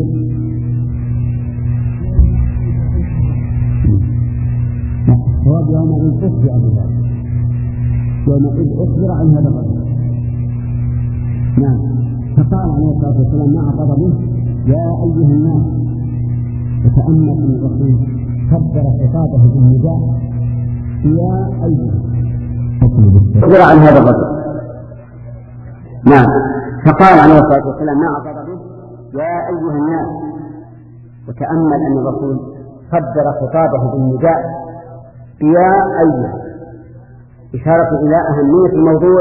Speaker 3: هو يومئذ أخبر عن ذلك، يومئذ أخبر عن هذا الرجل. نعم. فقال عليه الصلاة والسلام مع غضبه يا أيها الناس، وتأمل أن الرسول كبر خطابه بالنداء يا أيها أخبر عن هذا الرجل. نعم. فقال عليه الصلاة والسلام مع غضبه يا أيها الناس، وتأمل أن الرسول كبر خطابه بالنداء يا أيها، إشارة إلى أهمية الموضوع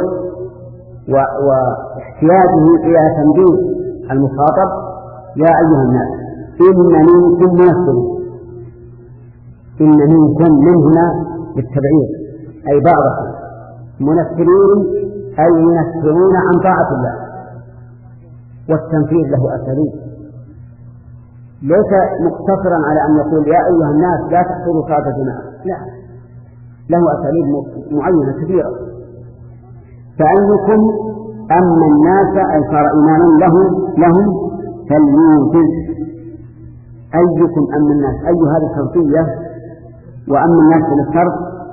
Speaker 3: واحتياجه إلى تنبيه المخاطب. يا أيها الناس إن منكم منفرين، إن منكم من هنا بالتبعير أي بعضكم منفرين أي ينفرون عن طاعة الله، والتنفير له أساليب، ليس مقتصرا على أن يقول يا أيها الناس لا تحصلوا صلاة الجماعة، لا، له أساليب معينة كثيرة. فأيكم أما الناس أي صار إيمانا لهم لهم فليوجز. أيكم أما الناس، أي هذه الشرطية، وأما الناس من الشرط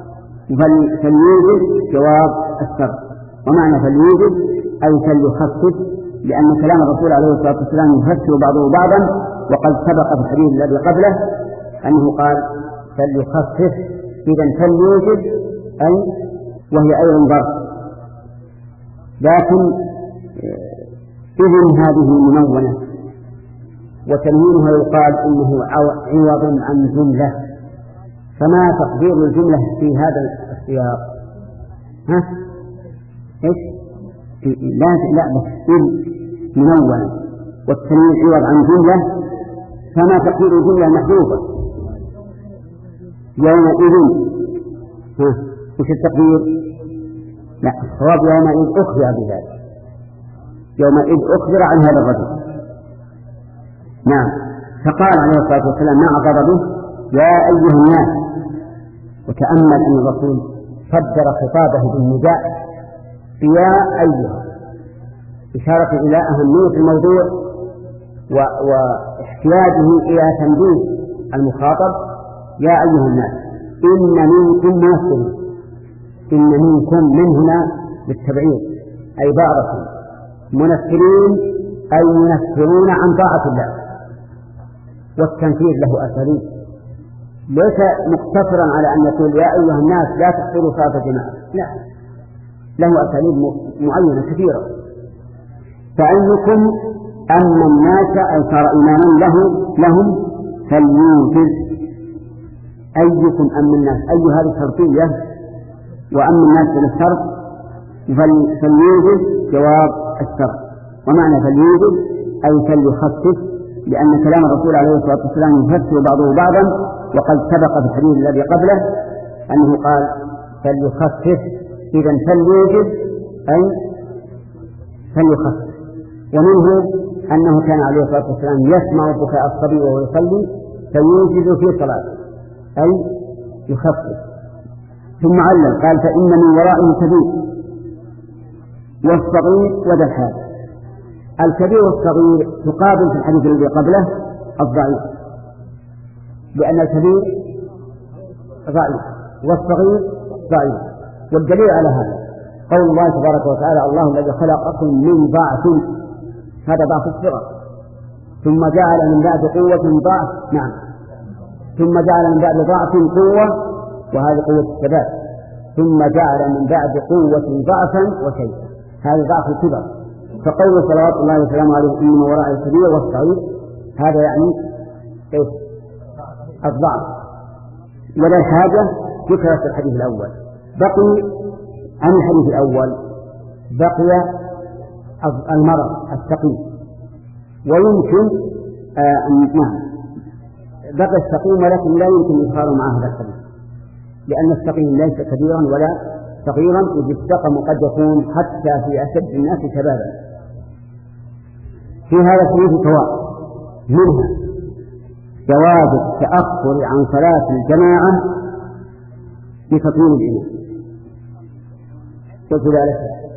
Speaker 3: فليوجز جواب الشرط. ومعنى فليوجز أي فليخفف، لأن كلام الرسول عليه الصلاة والسلام يفسر بعضه بعضا، وقد سبق في الحديث الذي قبله أنه قال فليخفف. إذا فليوجز أي وهي أيضا ظرف، لكن إذن هذه منونة وتنوينها يقال إنه عوض عن جملة. فما تقدير الجملة في هذا السياق؟ ها؟ إيش؟ لا لا بس منونة والتنوين عوض عن جملة، فما تقدير الجملة محذوفة يومئذ. ها؟ وش التقدير؟ لا، الصواب يومئذ أخبر بذلك، يومئذ أخبر عن هذا الرجل. نعم. فقال عليه الصلاة والسلام مع غضبه يا أيها الناس، وتأمل أن الرسول صدر خطابه بالنداء يا أيها، إشارة إلى أهمية الموضوع واحتياجه إلى تنبيه المخاطب. يا أيها الناس إن منكم منفرين، إن منكم من هنا للتبعيض أي بعضكم، منفرين أي ينفرون عن طاعة الله، والتنفير له أساليب، ليس مقتصرا على أن يقول يا أيها الناس لا تحصلوا صلاة الجماعة، لا، له أساليب معينة كثيرة. فأيكم أما الناس أي صار إيمانا له لهم فليوجز، أيكم أما الناس، أي هذه شرطية، وأما الناس للشرط، فليوجز جواب الشرط. ومعنى فليوجز أي فليخفف، لأن كلام الرسول عليه الصلاة والسلام يفسر بعضه بعضا، وقد سبق في الحديث الذي قبله أنه قال فليخفف، إذن فليوجز أي فليخفف. ومنه أنه كان عليه الصلاة والسلام يسمع بكاء الصبي وهو يصلي فيوجز في صلاته أي يخفف. ثم علم قال فإن من ورائه كبير والصغير وذا الحاجة. الكبير والصغير تقابل في الحديث الذي قبله الضعيف، لأن الكبير ضعيف والصغير ضعيف. والدليل على هذا قول الله تبارك وتعالى الله الذي خلقكم من ضعف، هذا ضعف الصغر، ثم جعل من بعد قوة ضعف، نعم، ثم جعل من بعد ضعف قوة، وهذه قوة الثبات، ثم جعل من بعد قوة ضعفا وشيئا، هذا ضعف الكبر. فقول صلوات الله وسلامه عليه إن وراء الكبير والصغير هذا يعني إيه؟ الضعف. ولا حاجة ذكرت في الحديث الأول. بقي عن الحديث الأول بقي المرض السقيم، ويمكن آه نعم بقي السقيم، ولكن لا يمكن إدخاله مع هذا الحديث، لأن السقيم ليس كبيرا ولا صغيرا، إذ السقم قد يكون حتى في أشد الناس شبابا. في هذا الحديث فوائد، منها جواز التأخر عن صلاة الجماعة بتطويل الإمام. قلت ذلك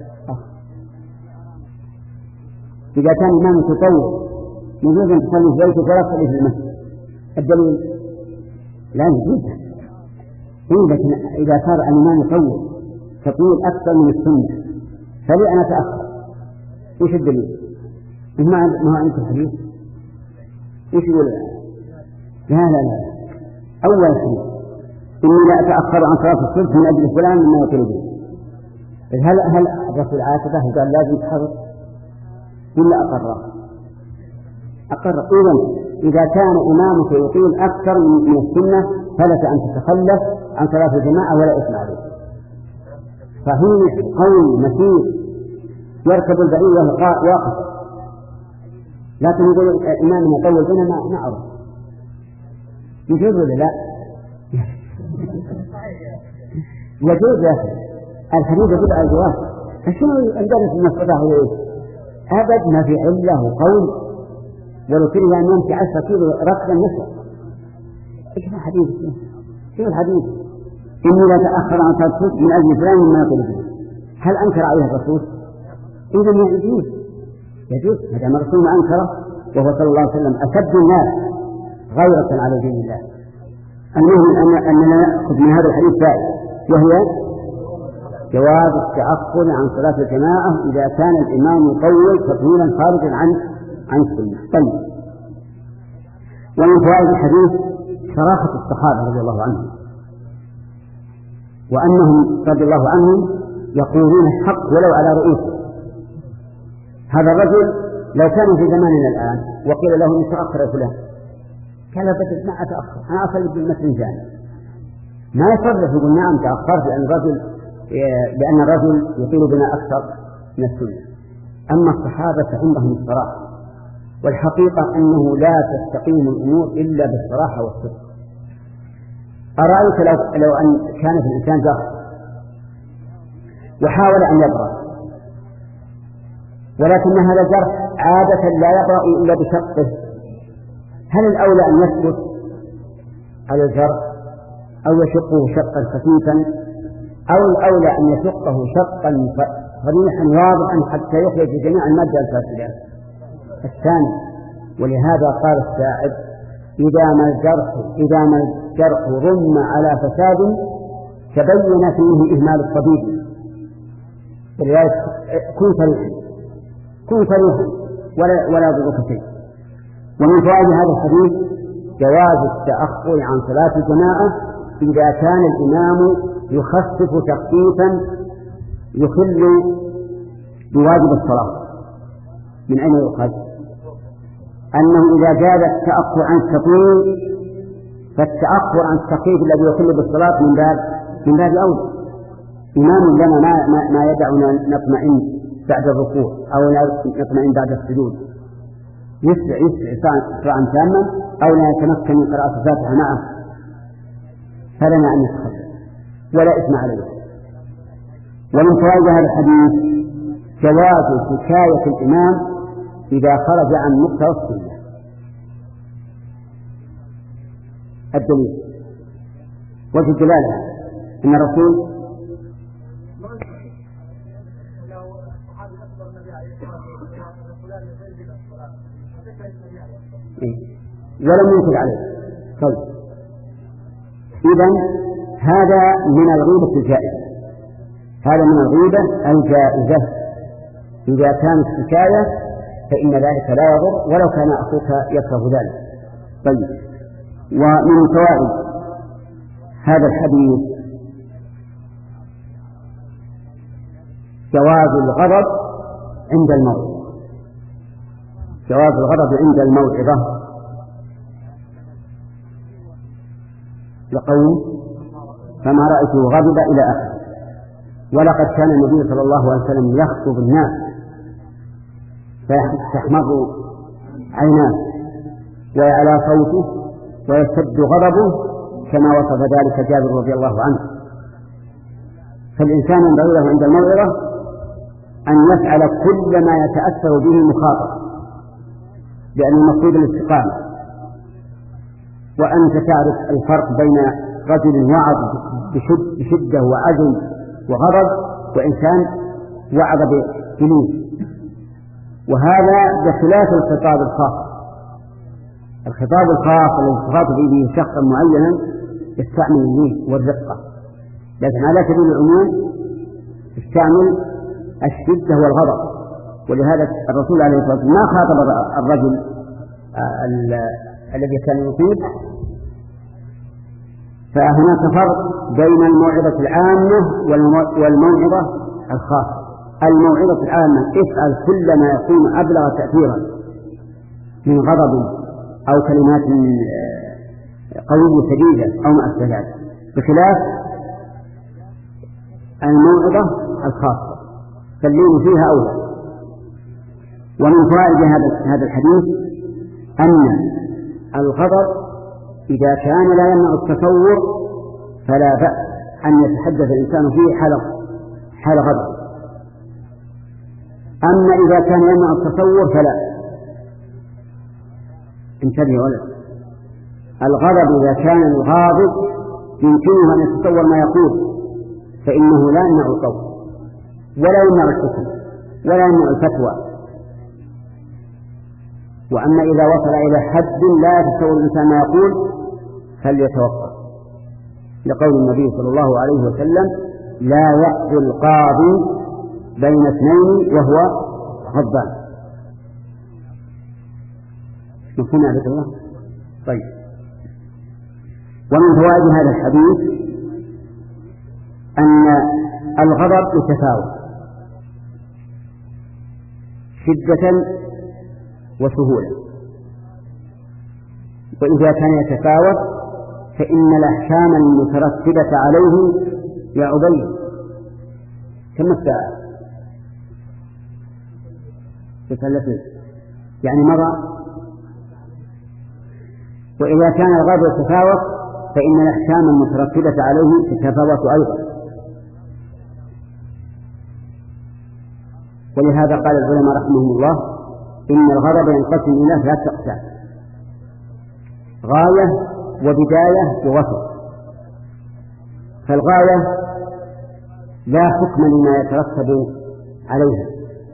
Speaker 3: إذا كان الإمام يتطور يجوز أن تصلي في بيتك ولا تصلي في المسجد. الدليل لا يجوز، لكن إذا صار الإمام يطول تطويل أكثر من السنة فلي أنا أتأخر. إيش الدليل؟ ما ما عندك الحديث؟ إيش يقول؟ لا لا لا أول شيء إني لا أتأخر عن صلاة الصبح من أجل فلان مما يطلب به. هل هل الرسول عاتبه قال لازم تحرص ولا أقره؟ أقر. إذن إذا كان إمامك يطيل أكثر من السنة فلك أن تتخلف عن صلاة الجماعة ولا إثم عليه. فهي قول مسير يركب البعير وهو واقف، لكن يقول إمامنا يطول بنا ما نعرف يجوز ولا لا؟ يجوز يا أخي، الحديث يدل على الجواز. فشنو عندنا في المصطلح هو إيش؟ أبد ما في علة وقول، ولو كره أن يمشي عشرة كيلو ركضا نسى. إيش الحديث؟ شو الحديث؟ إني لا تأخر عن صلاة الصبح من أجل فلان مما يطلب به. هل أنكر عليه الرسول؟ إذا يجوز، يجوز. هذا ما الرسول أنكره وهو صلى الله عليه وسلم أشد الناس غيرة على دين الله. المهم أن أننا نأخذ من هذا الحديث فائدة، وهي جواز التأخر عن صلاة الجماعة إذا كان الإمام يطول تطويلا خارجا عن عن السنة. طيب. ومن فوائد الحديث شراحة الصحابة رضي الله عنهم، وأنهم رضي الله عنهم يقولون الحق ولو على رؤوسهم. هذا الرجل لو كان في زماننا الآن وقيل له إن تأخر فلان قال بس ما أتأخر أنا أصلي بالمثل جانب، ما يصرف يقول نعم تأخرت لأن الرجل لأن الرجل يطيل بنا أكثر من السنة. أما الصحابة فعندهم الصراحة، والحقيقة أنه لا تستقيم الأمور إلا بالصراحة والصدق. أرأيت لو, لو أن كان في الإنسان جرح وحاول أن يبرأ، ولكن هذا الجرح عادة لا يبرأ إلا بشقه هل الأولى أن يسكت على الجرح أو يشقه شقا خفيفا، أو الأولى أن يشقه شقا صريحا واضحا حتى يخرج جميع المادة الفاسدة؟ الثاني. ولهذا قال الشاعر: إذا ما الجرح إذا ما الجرح رم على فساد تبين فيه إهمال الطبيب. ولذلك كن صريحا كن صريحا ولا ولا يضرك شيء. ومن فوائد هذا الحديث جواز التأخر عن صلاة الجماعة إذا كان الإمام يخفف تخفيفا يخل بواجب الصلاة. من أين يؤخذ؟ أنه إذا جاز التأخر عن التطويل فالتأخر عن التخفيف الذي يخل بالصلاة من باب من باب أولى. إمام لنا ما, ما, ما يدعنا نطمئن بعد الركوع أو نطمئن بعد السجود، يسرع يسرع إسراعا تاما، أو لا يتمكن من قراءة الفاتحة معه، فلنا أن نتخفف ولا إثم عليه. ومن فوائد هذا الحديث جواز حكاية الإمام إذا خرج عن مقتضى السنة. الدليل وجه دلالة أن الرسول ولم ينكر عليه. طيب، إذن هذا من الغيبة الجائزة، هذا من الغيبة الجائزة. إذا كانت حكاية فإن ذلك لا يضر ولو كان أخوك يكره ذلك. طيب، ومن فوائد هذا الحديث جواز الغضب عند الموعظة، جواز الغضب عند الموعظة لقوله: فما رأيته غضب إلى آخره. ولقد كان النبي صلى الله عليه وسلم يخطب الناس فتحمر عيناه ويعلى صوته ويشتد غضبه كما وصف ذلك جابر رضي الله عنه. فالإنسان ينبغي له عند الموعظة أن يفعل كل ما يتأثر به المخاطب، لأن المقصود الاستقامة. وأنت تعرف الفرق بين رجل وعظ بشد بشدة وعزم وغضب وإنسان وعظ بلين، وهذا بخلاف الخطاب الخاص. الخطاب الخاص الذي يخاطب به شخصا معينا يستعمل اللين والرقة، لكن على سبيل العموم يستعمل الشدة والغضب. ولهذا الرسول عليه الصلاة والسلام ما خاطب الرجل الذي كان يصيب. فهناك فرق بين الموعظة العامة والموعظة الخاصة. الموعظة العامة افعل كل ما يكون أبلغ تأثيرا من غضب أو كلمات قوية شديدة أو ما أشبه ذلك، بخلاف الموعظة الخاصة فاللين فيها أولى. ومن فوائد هذا الحديث أن الغضب إذا كان لا يمنع التصور فلا بأس أن يتحدث الإنسان فيه حال حال غضب. أما إذا كان يمنع التصور فلا. انتبه ولا الغضب إذا كان الغاضب يمكنه أن يتصور ما يقول فإنه لا يمنع القول ولا يمنع الحكم ولا يمنع الفتوى. وأما إذا وصل إلى حد لا يتصور الإنسان ما يقول فليتوقف، لقول النبي صلى الله عليه وسلم: لا يقضي القاضي بين اثنين وهو غضبان. مفهوم عبد الله؟ طيب، ومن فوائد هذا الحديث أن الغضب يتفاوت شدة وسهولة، وإذا كان يتفاوت فإن الأحكام المترتبة عليه يعبين كم الساعة تثلثين يعني مضى. وإذا كان الغضب يتفاوت فإن الأحكام المترتبة عليه تتفاوت أيضا. ولهذا قال العلماء رحمهم الله: إن الغضب ينقسم إلى ثلاثة أقسام. غاية وبداية ووسط. فالغاية لا حكم لما يترتب عليها،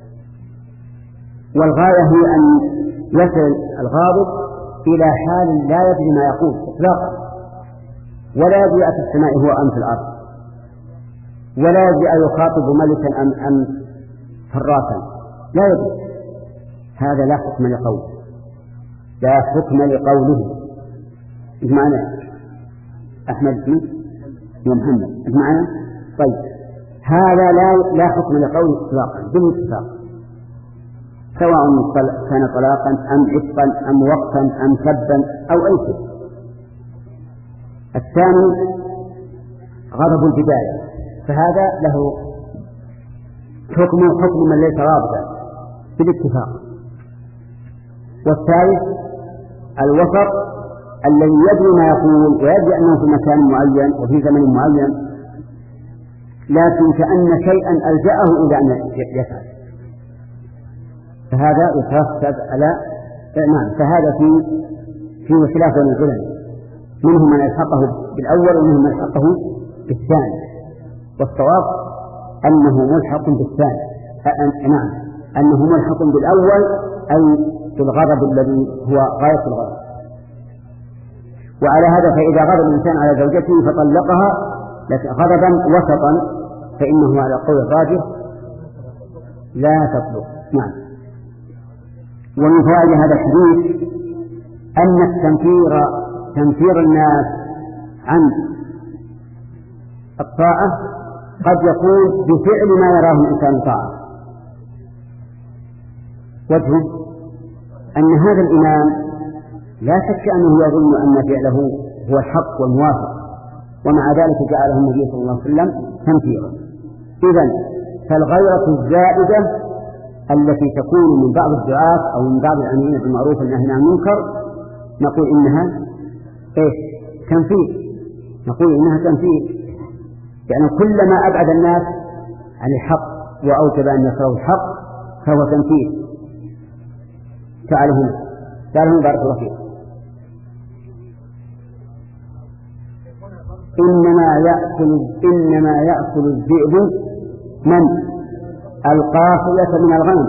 Speaker 3: والغاية هي أن يصل الغاضب إلى حال لا يدري ما يقول إطلاقا، ولا يدري في السماء هو أم في الأرض، ولا يدري يخاطب ملكا أم أم فراسا، لا يدري. هذا لا حكم لقوله، لا حكم لقوله. إيش معنى أحمد اسمه يا محمد؟ إيش معنى؟ طيب هذا لا لا حكم لقوله إطلاقا بالاتفاق، سواء كان طلاقا أم عتقا أم وقفا أم سبا أو أي شيء. الثاني غضب البداية، فهذا له حكم حكم من ليس رابطا بالاتفاق. والثالث الوسط الذي يدري ما يقول ويدري أنه في مكان معين وفي زمن معين، لكن كأن شيئا ألجأه إلى أن يفعل، فهذا يترتب على نعم. فهذا في في خلاف بين العلماء، منهم من يلحقه بالأول ومنهم من يلحقه بالثاني، والصواب أنه ملحق بالثاني. نعم أنه ملحق بالأول أي بالغضب الذي هو غاية الغضب. وعلى هذا فإذا غضب الإنسان على زوجته فطلقها غضبا وسطا فإنه على قول الراجح لا تطلق. نعم. ومن فوائد هذا الحديث أن التنفير تنفير الناس عن الطاعة قد يكون بفعل ما يراه الإنسان طاعة. وجهه أن هذا الإمام لا شك أنه يظن أن فعله هو الحق والموافق، ومع ذلك جعله النبي صلى الله عليه وسلم تنفيرا. إذن فالغيرة الزائدة التي تكون من بعض الدعاة أو من بعض الأمرين بالمعروف والنهي عن المنكر نقول إنها إيش؟ تنفير. نقول إنها تنفير يعني كلما أبعد الناس عن الحق وأوجب أن يكرهوا الحق فهو تنفير. تعالوا هنا، تعالوا هنا بارك الله فيك. إنما يأكل إنما يأكل الذئب من القافية من الغنم،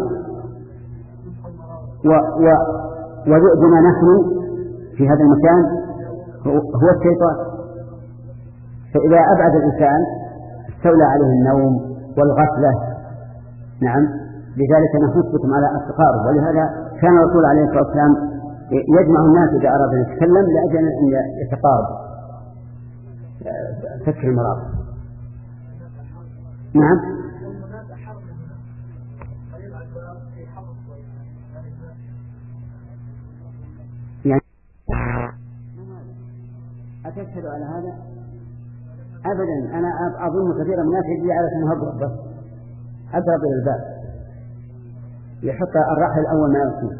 Speaker 3: و و وذئبنا نحن في هذا المكان هو الشيطان. فإذا أبعد الإنسان استولى عليه النوم والغفلة. نعم. لذلك نحن نثبت على التقارب، ولهذا كان الرسول عليه الصلاة والسلام يجمع الناس إذا أراد أن يتكلم لأجل أن يتقارب فكر المرأة. نعم. يعني أتشهد على هذا؟ أبدا. أنا أظن كثيرا من الناس يجي على مهبط بس أضرب إلى الباب يحط الرحل الأول ما يكون.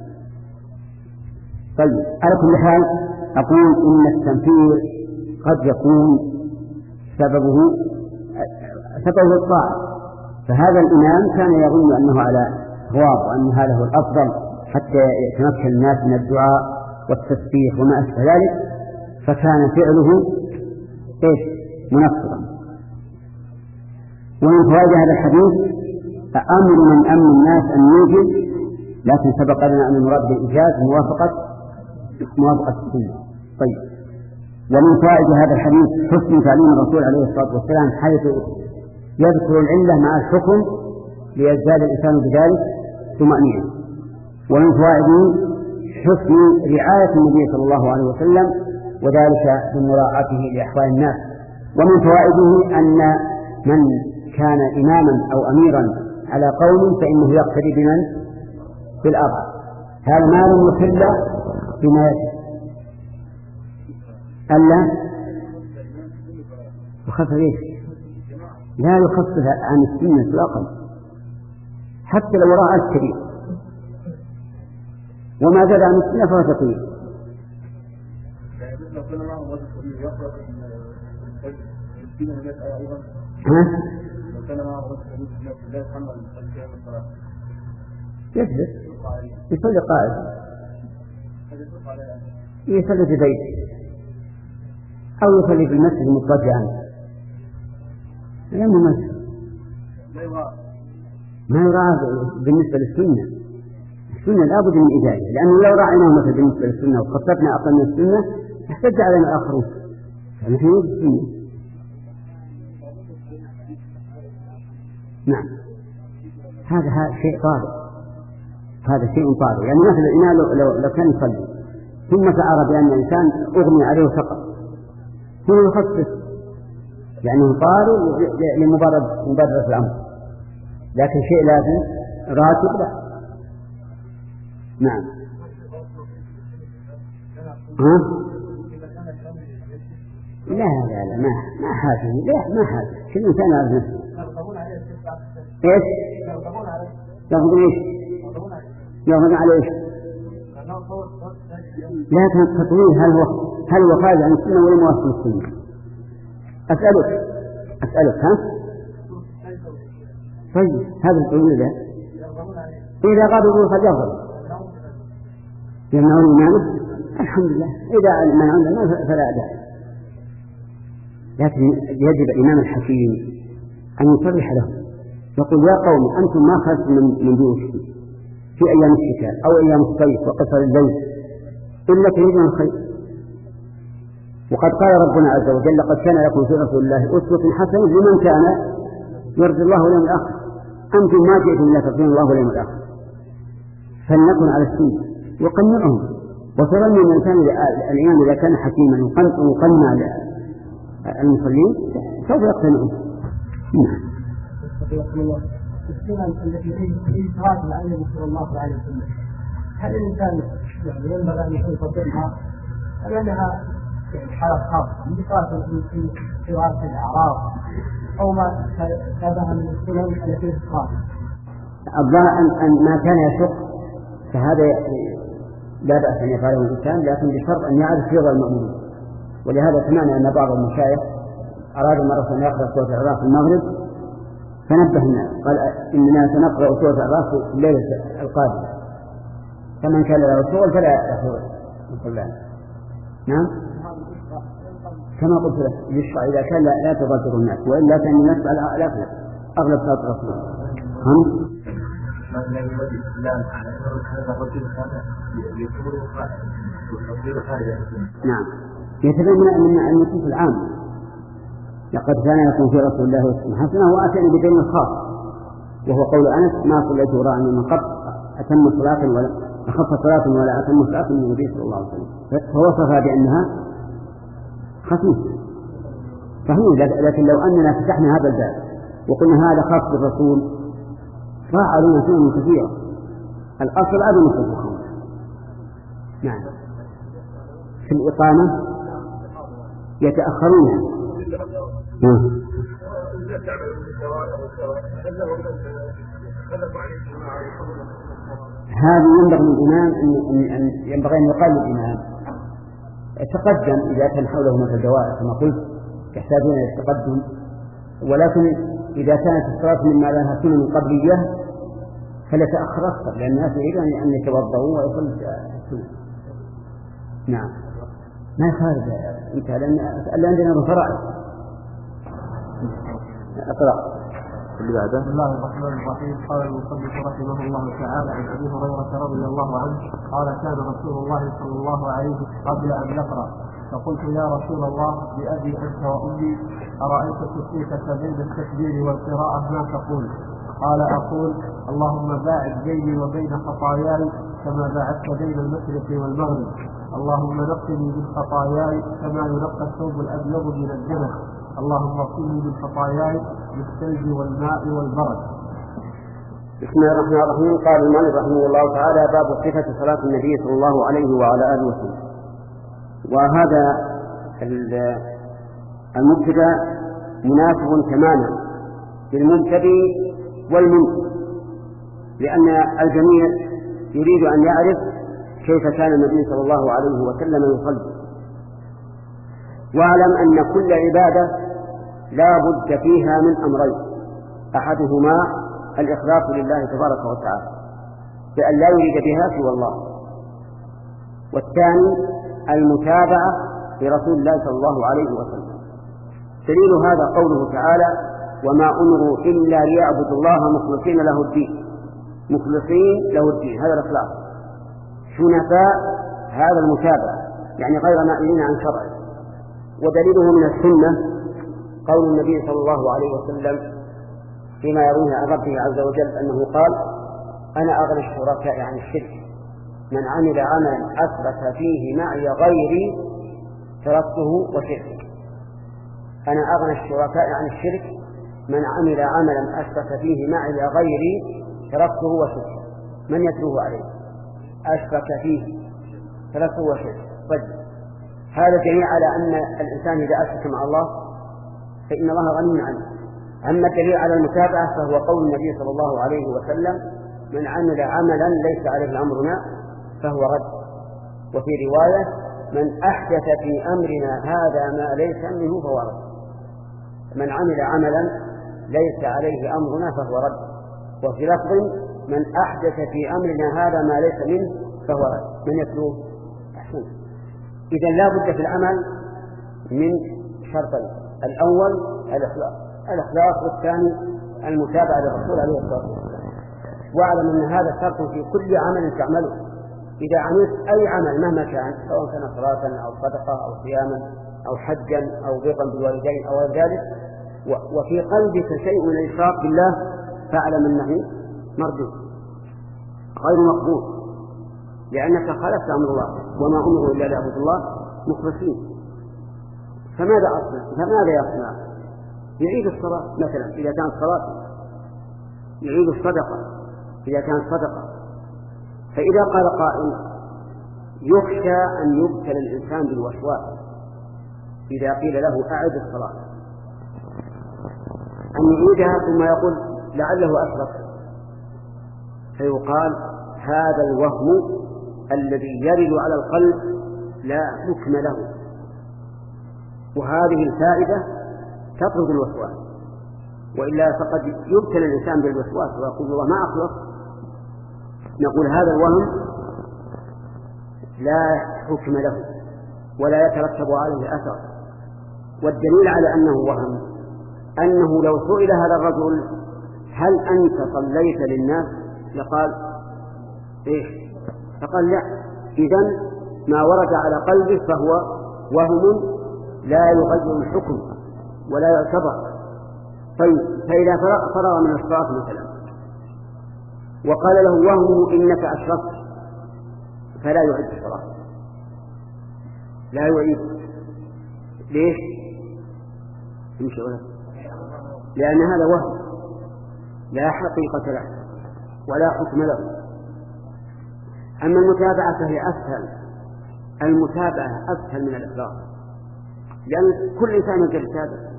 Speaker 3: طيب على كل حال أقول إن التنفير قد يكون سببه سببه الطاعة. فهذا الإمام كان يظن أنه على صواب وأن هذا هو الأفضل حتى يتمكن الناس من الدعاء والتسبيح وما أشبه ذلك، فكان فعله إيش؟ منفرا. ومن فوائد هذا الحديث أمر من أمر الناس أن يوجد، لكن سبق لنا أن المراد بالإيجاز موافقة موافقة السنة. طيب. ومن فوائد هذا الحديث حسن تعليم الرسول عليه الصلاة والسلام حيث يذكر العلة مع الحكم ليزداد الإنسان بذلك طمأنينة. ومن فوائده حسن رعاية النبي صلى الله عليه وسلم وذلك بمراعاته لأحوال الناس. ومن فوائده أن من كان إماما أو أميرا على قوم فإنه يقتدي بمن؟ بالأرض. هذا ما لم يخل بما يجب ألا يخفف إيش؟ لا يخفف عن السنة إطلاقا حتى لو رأى الكبير، وما زاد عن السنة فهو تقييد. ها؟ يجلس يصلي قائد، يصلي في بيته أو يصلي في المسجد مضطجعا لا ممثل ما يراعى بالنسبة للسنة. السنة لابد من إجابة، لأنه لو راعيناه مثلا بالنسبة للسنة وخطتنا أقل من السنة احتج علينا الآخرون، فنحن نريد السنة. نعم هذا هذا شيء طارئ، هذا شيء طارئ. يعني مثلا الإمام لو, لو, لو كان يصلي ثم شعر بأن الإنسان أغمي عليه فقط هو يخصص، يعني طارئ لمبادرة الأمر، لكن شيء لازم راتب لا. نعم ها؟ لا لا لا ما ما حاجة لا ما حاجة كل إنسان يعرف نفسه. إيش؟ يأخذون إيش؟ يأخذون على إيش؟ لا تطويل هل هو هل هو خارج عن السنة ولا موافق السنة؟ أسألك أسألك ها؟ طيب هذا التطويل ده إذا غضبوا قد يغضب يمنعون إمامه الحمد لله، إذا منعون لنا فلا داعي. لكن يجب الإمام الحكيم أن يصرح له يقول يا قوم أنتم ما خرجتم من بيوتكم في أيام الشتاء أو أيام الصيف وقصر الليل إلا تريدون الخير، وقد قال ربنا عز وجل قد كان لكم في رسول الله أسوة حسنة لمن كان يرجو الله واليوم الآخر. أنتم ما جئتم إلا ترجون الله واليوم الآخر، فلنكن على السنة يقنعهم. وتظن من الإنسان الإمام إذا كان حكيما يقنع المصلين سوف يقتنعون.
Speaker 2: السنن التي في صلاة النبي صلى الله عليه وسلم هل الإنسان يعني ينبغي أن يكون يطبقها أم أنها حالة خاصة من صلاة في قراءة الأعراف أو ما شابه من السنن التي في الصلاة؟
Speaker 3: الظاهر أن ما كان يشق فهذا لا بأس أن يفعله الإنسان، لكن بشرط أن يعرف رضا المؤمنين. ولهذا سمعنا أن بعض المشايخ أرادوا مرة أن يقرأ سورة الأعراف في المغرب فنبه الناس قال إننا سنقرأ سورة الأعراف في الليلة القادمة، فمن كان له شغل فلا يحضر القرآن. نعم كما قلت لك يشرع إذا كان لا, لا تضجر الناس، وإلا كان الناس على الأغلب أغلب صلاة الرسول. هم
Speaker 4: مثلا يوجد الإسلام على هذا الرجل هذا يكون وتصوير خارج الإسلام.
Speaker 3: نعم يتبين من النصوص العامة لقد كان لكم في رسول الله أسوة حسنة وأتينا بدين الخاص وهو قول أنس ما صليت وراء من قبل أتم صلاة ولا أخف صلاة ولا أتم صلاة من النبي صلى الله عليه وسلم، فوصفها بأنها خفيفة صحيح. لكن لو أننا فتحنا هذا الباب وقلنا هذا خاص بالرسول راح علينا سنن كثيرة. الأصل عدم الصدق. نعم في الإقامة يتأخرون يعني. نعم هذا ينبغي للإمام أن ينبغي أن يقال للإمام تقدم إذا كان حوله مثل دوائر كما قلت يحتاجون إلى التقدم، ولكن إذا كانت الصلاة مما لها سنن قبلية فليتأخر أكثر لأن الناس يريدون أن يتوضأوا ويصلوا السنة. نعم ما يخالف أنت لأن عندنا الفرائض. أقرأ اللي بعده.
Speaker 4: بسم الله الرحمن الرحيم. قال المصنف رحمه الله تعالى عن أبي هريرة رضي الله عنه قال كان رسول الله صلى الله عليه وسلم قبل أن يقرأ فقلت يا رسول الله بأبي أنت وأمي أرأيت تشريكك بين التكبير والقراءة ما تقول؟ قال أقول اللهم باعد بيني وبين خطاياي كما باعدت بين المشرق والمغرب، اللهم نقني من خطاياي كما ينقى الثوب الأبيض من الدنس، اللهم اغسلني من خطاياي بالثلج والماء والبرد.
Speaker 3: بسم الله الرحمن الرحيم. قال المؤلف رحمه الله تعالى باب صفة صلاة النبي صلى الله عليه وعلى آله وسلم. وهذا المبتدأ مناسب تماما للمبتدئ والمنتهي، لأن الجميع يريد أن يعرف كيف كان النبي صلى الله عليه وسلم يصلي. واعلم أن كل عبادة لا بد فيها من أمرين، أحدهما الإخلاص لله تبارك وتعالى بأن لا يريد بها سوى الله، والثاني المتابعة برسول الله صلى الله عليه وسلم. دليل هذا قوله تعالى: وما أمروا إلا ليعبدوا الله مخلصين له الدين. مخلصين له الدين، هذا الإخلاص. حنفاء، هذا المتابعة، يعني غير مائلين عن شرعه. ودليله من السنة قول النبي صلى الله عليه وسلم فيما يرويه عن ربه عز وجل أنه قال: أنا أغنى الشركاء عن الشرك، من عمل عملا أثبت فيه معي غيري تركته وشركه. أنا أغنى الشركاء عن الشرك، من عمل عملا أثبت فيه معي غيري تركته وشركه. من يتلوه عليه؟ أشرك فيه تركته وشركه. طيب، هذا دليل على أن الإنسان إذا أشرك مع الله فإن الله غني عنه. أما الدليل على المتابعة فهو قول النبي صلى الله عليه وسلم: من عمل عملا ليس عليه أمرنا فهو رد. وفي رواية: من أحدث في أمرنا هذا ما ليس منه فهو رد. من عمل عملا ليس عليه أمرنا فهو رد. وفي لفظ: من أحدث في أمرنا هذا ما ليس منه فهو رد. من يتلوه؟ أحسن. إذن لا بد في العمل من شرطين: الأول الإخلاص الإخلاص والثاني المتابعة للرسول عليه الصلاة والسلام. واعلم أن هذا شرط في كل عمل تعمله. إذا عملت أي عمل مهما كان، سواء كان صلاة أو صدقة أو صياما أو حجا أو برا بالوالدين أو غير ذلك، وفي قلبك شيء من الإشراك بالله، فاعلم أنه مردود غير مقبول، لأنك خالفت أمر الله: وما أمروا إلا ليعبدوا الله مخلصين. فماذا أصنع؟ فماذا يصنع؟ يعيد الصلاة مثلا إذا كانت صلاة، يعيد الصدقة إذا كانت صدقة. فإذا قال قائل: يخشى أن يبتلى الإنسان بالوسواس إذا قيل له أعد الصلاة، أن يعيدها ثم يقول لعله أشرك، فيقال: هذا الوهم الذي يرد على القلب لا حكم له، وهذه الفائدة تطرد الوسواس. وإلا فقد يبتلى الإنسان بالوسواس ويقول: الله ما أخلص. نقول: هذا الوهم لا حكم له ولا يترتب عليه أثر. والدليل على أنه وهم أنه لو سئل هذا الرجل: هل أنت صليت للناس؟ لقال: إيش؟ فقال: لا. إذن ما ورد على قلبه فهو وهم لا يغير الحكم ولا يعتبر. طيب، فإذا فرغ من الصلاة مثلا وقال له وهمه إنك أشركت، فلا يعيد الصلاة، لا يعيد. ليش؟ لأن هذا وهم لا حقيقة له ولا حكم له. أما المتابعة فهي أسهل. المتابعة أسهل من الإخلاص، لأن كل إنسان يقدر يتابع.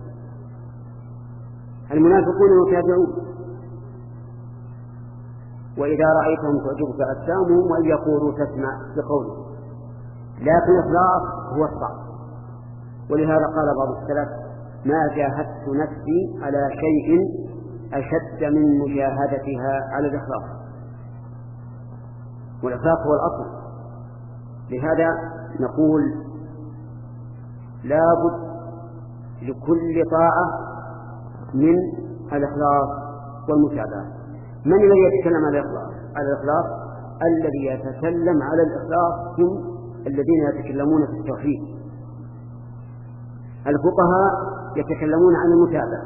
Speaker 3: المنافقون يتابعون: وإذا رأيتهم تعجبك أجسامهم وإن يقولوا تسمع لقولهم. لكن الإخلاص هو الصعب. ولهذا قال بعض السلف: ما جاهدت نفسي على شيء أشد من مجاهدتها على الإخلاص. والإخلاص هو الأصل. لهذا نقول: لا بد لكل طاعة من الإخلاص والمتابعة. من الذي يتكلم على الإخلاص؟ على الإخلاص الذي يتكلم على الإخلاص هم الذين يتكلمون في التوحيد. الفقهاء يتكلمون عن المتابعة،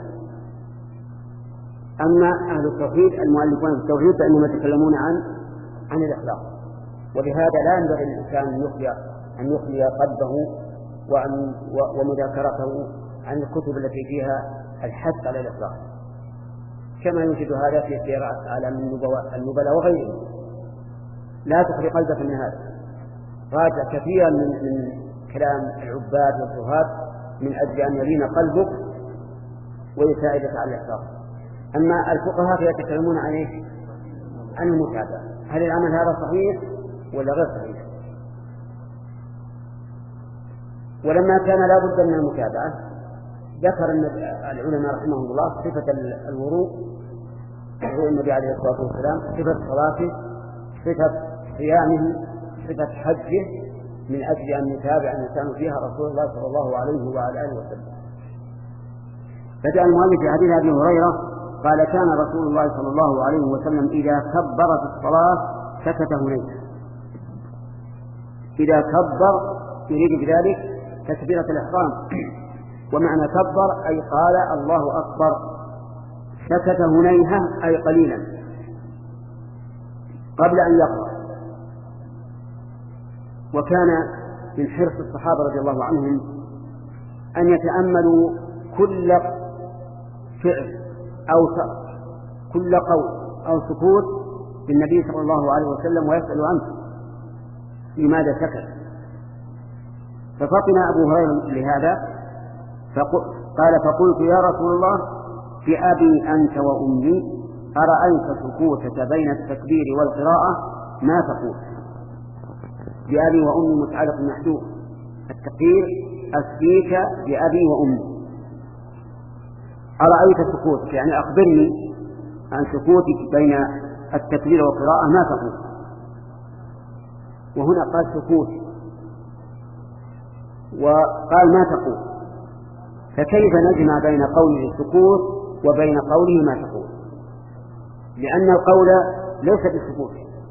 Speaker 3: أما أهل التوحيد المؤلفون في التوحيد فإنهم يتكلمون عن عن الإخلاص. ولهذا لا ينبغي للإنسان أن يخلي أن يخلي قلبه وعن ومذاكرته عن الكتب التي فيها الحث على الإخلاص، كما يوجد هذا في سير أعلام النبلاء وغيره. لا تخلي قلبك من هذا. راجع كثيرا من من كلام العباد والزهاد من أجل أن يلين قلبك ويساعدك على الإخلاص. أما الفقهاء فيتكلمون عن إيش؟ عن المتابعة. هل العمل هذا صحيح ولا غير صحيح؟ ولما كان لا بد من المتابعة ذكر العلماء رحمهم الله صفة الوضوء، وضوء النبي عليه الصلاة والسلام، صفة صلاته، صفة صيامه، صفة حجه، من أجل أن يتابع الإنسان فيها رسول الله صلى الله عليه وعلى آله وسلم. فجاء المؤلف في حديث أبي هريرة قال كان رسول الله صلى الله عليه وسلم إذا كبر في الصلاة سكت هنيهة. إذا كبر يريد بذلك تكبيرة الإحرام، ومعنى كبر أي قال الله أكبر، سكت هنيهة أي قليلا قبل أن يقرأ. وكان من حرص الصحابة رضي الله عنهم أن يتأملوا كل فعل أو كل قول أو سكوت للنبي صلى الله عليه وسلم ويسأل عنه لماذا سكت. ففطن أبو هريرة لهذا قال فقلت يا رسول الله بأبي أنت وأمي أرأيت سكوتك بين التكبير والقراءة ما تقول؟ بأبي وأمي متعلق محدود، التكبير أسقيك بأبي وأمي. أرأيت سكوتك يعني أخبرني عن سكوتك بين التكبير والقراءة ما تقول؟ وهنا قال سكوت وقال ما تقول، فكيف نجمع بين قوله السكوت وبين قوله ما تقول؟ لأن القول ليس بالسكوت،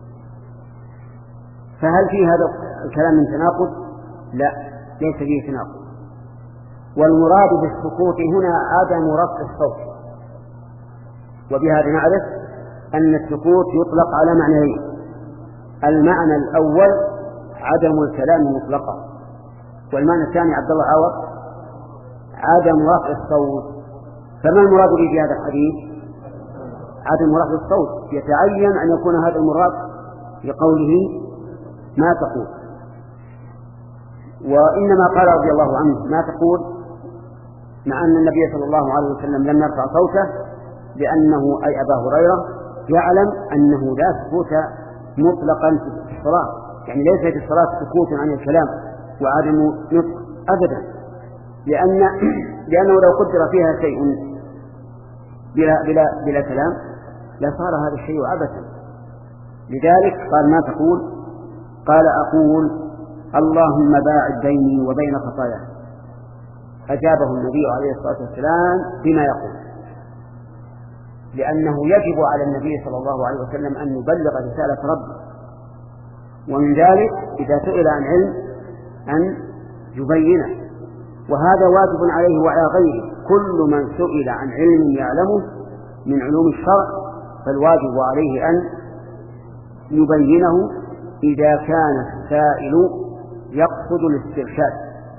Speaker 3: فهل في هذا الكلام من تناقض؟ لا، ليس فيه تناقض. والمراد بالسكوت هنا عدم رفع الصوت، وبهذا نعرف أن السكوت يطلق على معنيين: المعنى الأول عدم الكلام مطلقا، والمعنى الثاني عبد الله عوض عدم رفع الصوت. فما المراد به في هذا الحديث؟ عدم رفع الصوت. يتعين أن يكون هذا المراد لقوله ما تقول، وإنما قال رضي الله عنه ما تقول مع أن النبي صلى الله عليه وسلم لم يرفع صوته، لأنه أي أبا هريرة يعلم أنه لا سكوت مطلقا في الصلاة، يعني ليس في الصلاة سكوت عن الكلام وعدم نطق أبدا، لأن لأنه لو قدر فيها شيء بلا, بلا, بلا كلام لصار هذا الشيء عبثا. لذلك قال ما تقول؟ قال أقول اللهم باعد بيني وبين خطاياي. أجابه النبي عليه الصلاة والسلام بما يقول، لأنه يجب على النبي صلى الله عليه وسلم أن يبلغ رسالة ربه، ومن ذلك إذا سئل عن علم أن يبينه، وهذا واجب عليه وعلى غيره. كل من سئل عن علم يعلمه من علوم الشرع فالواجب عليه أن يبينه إذا كان السائل يقصد الاسترشاد،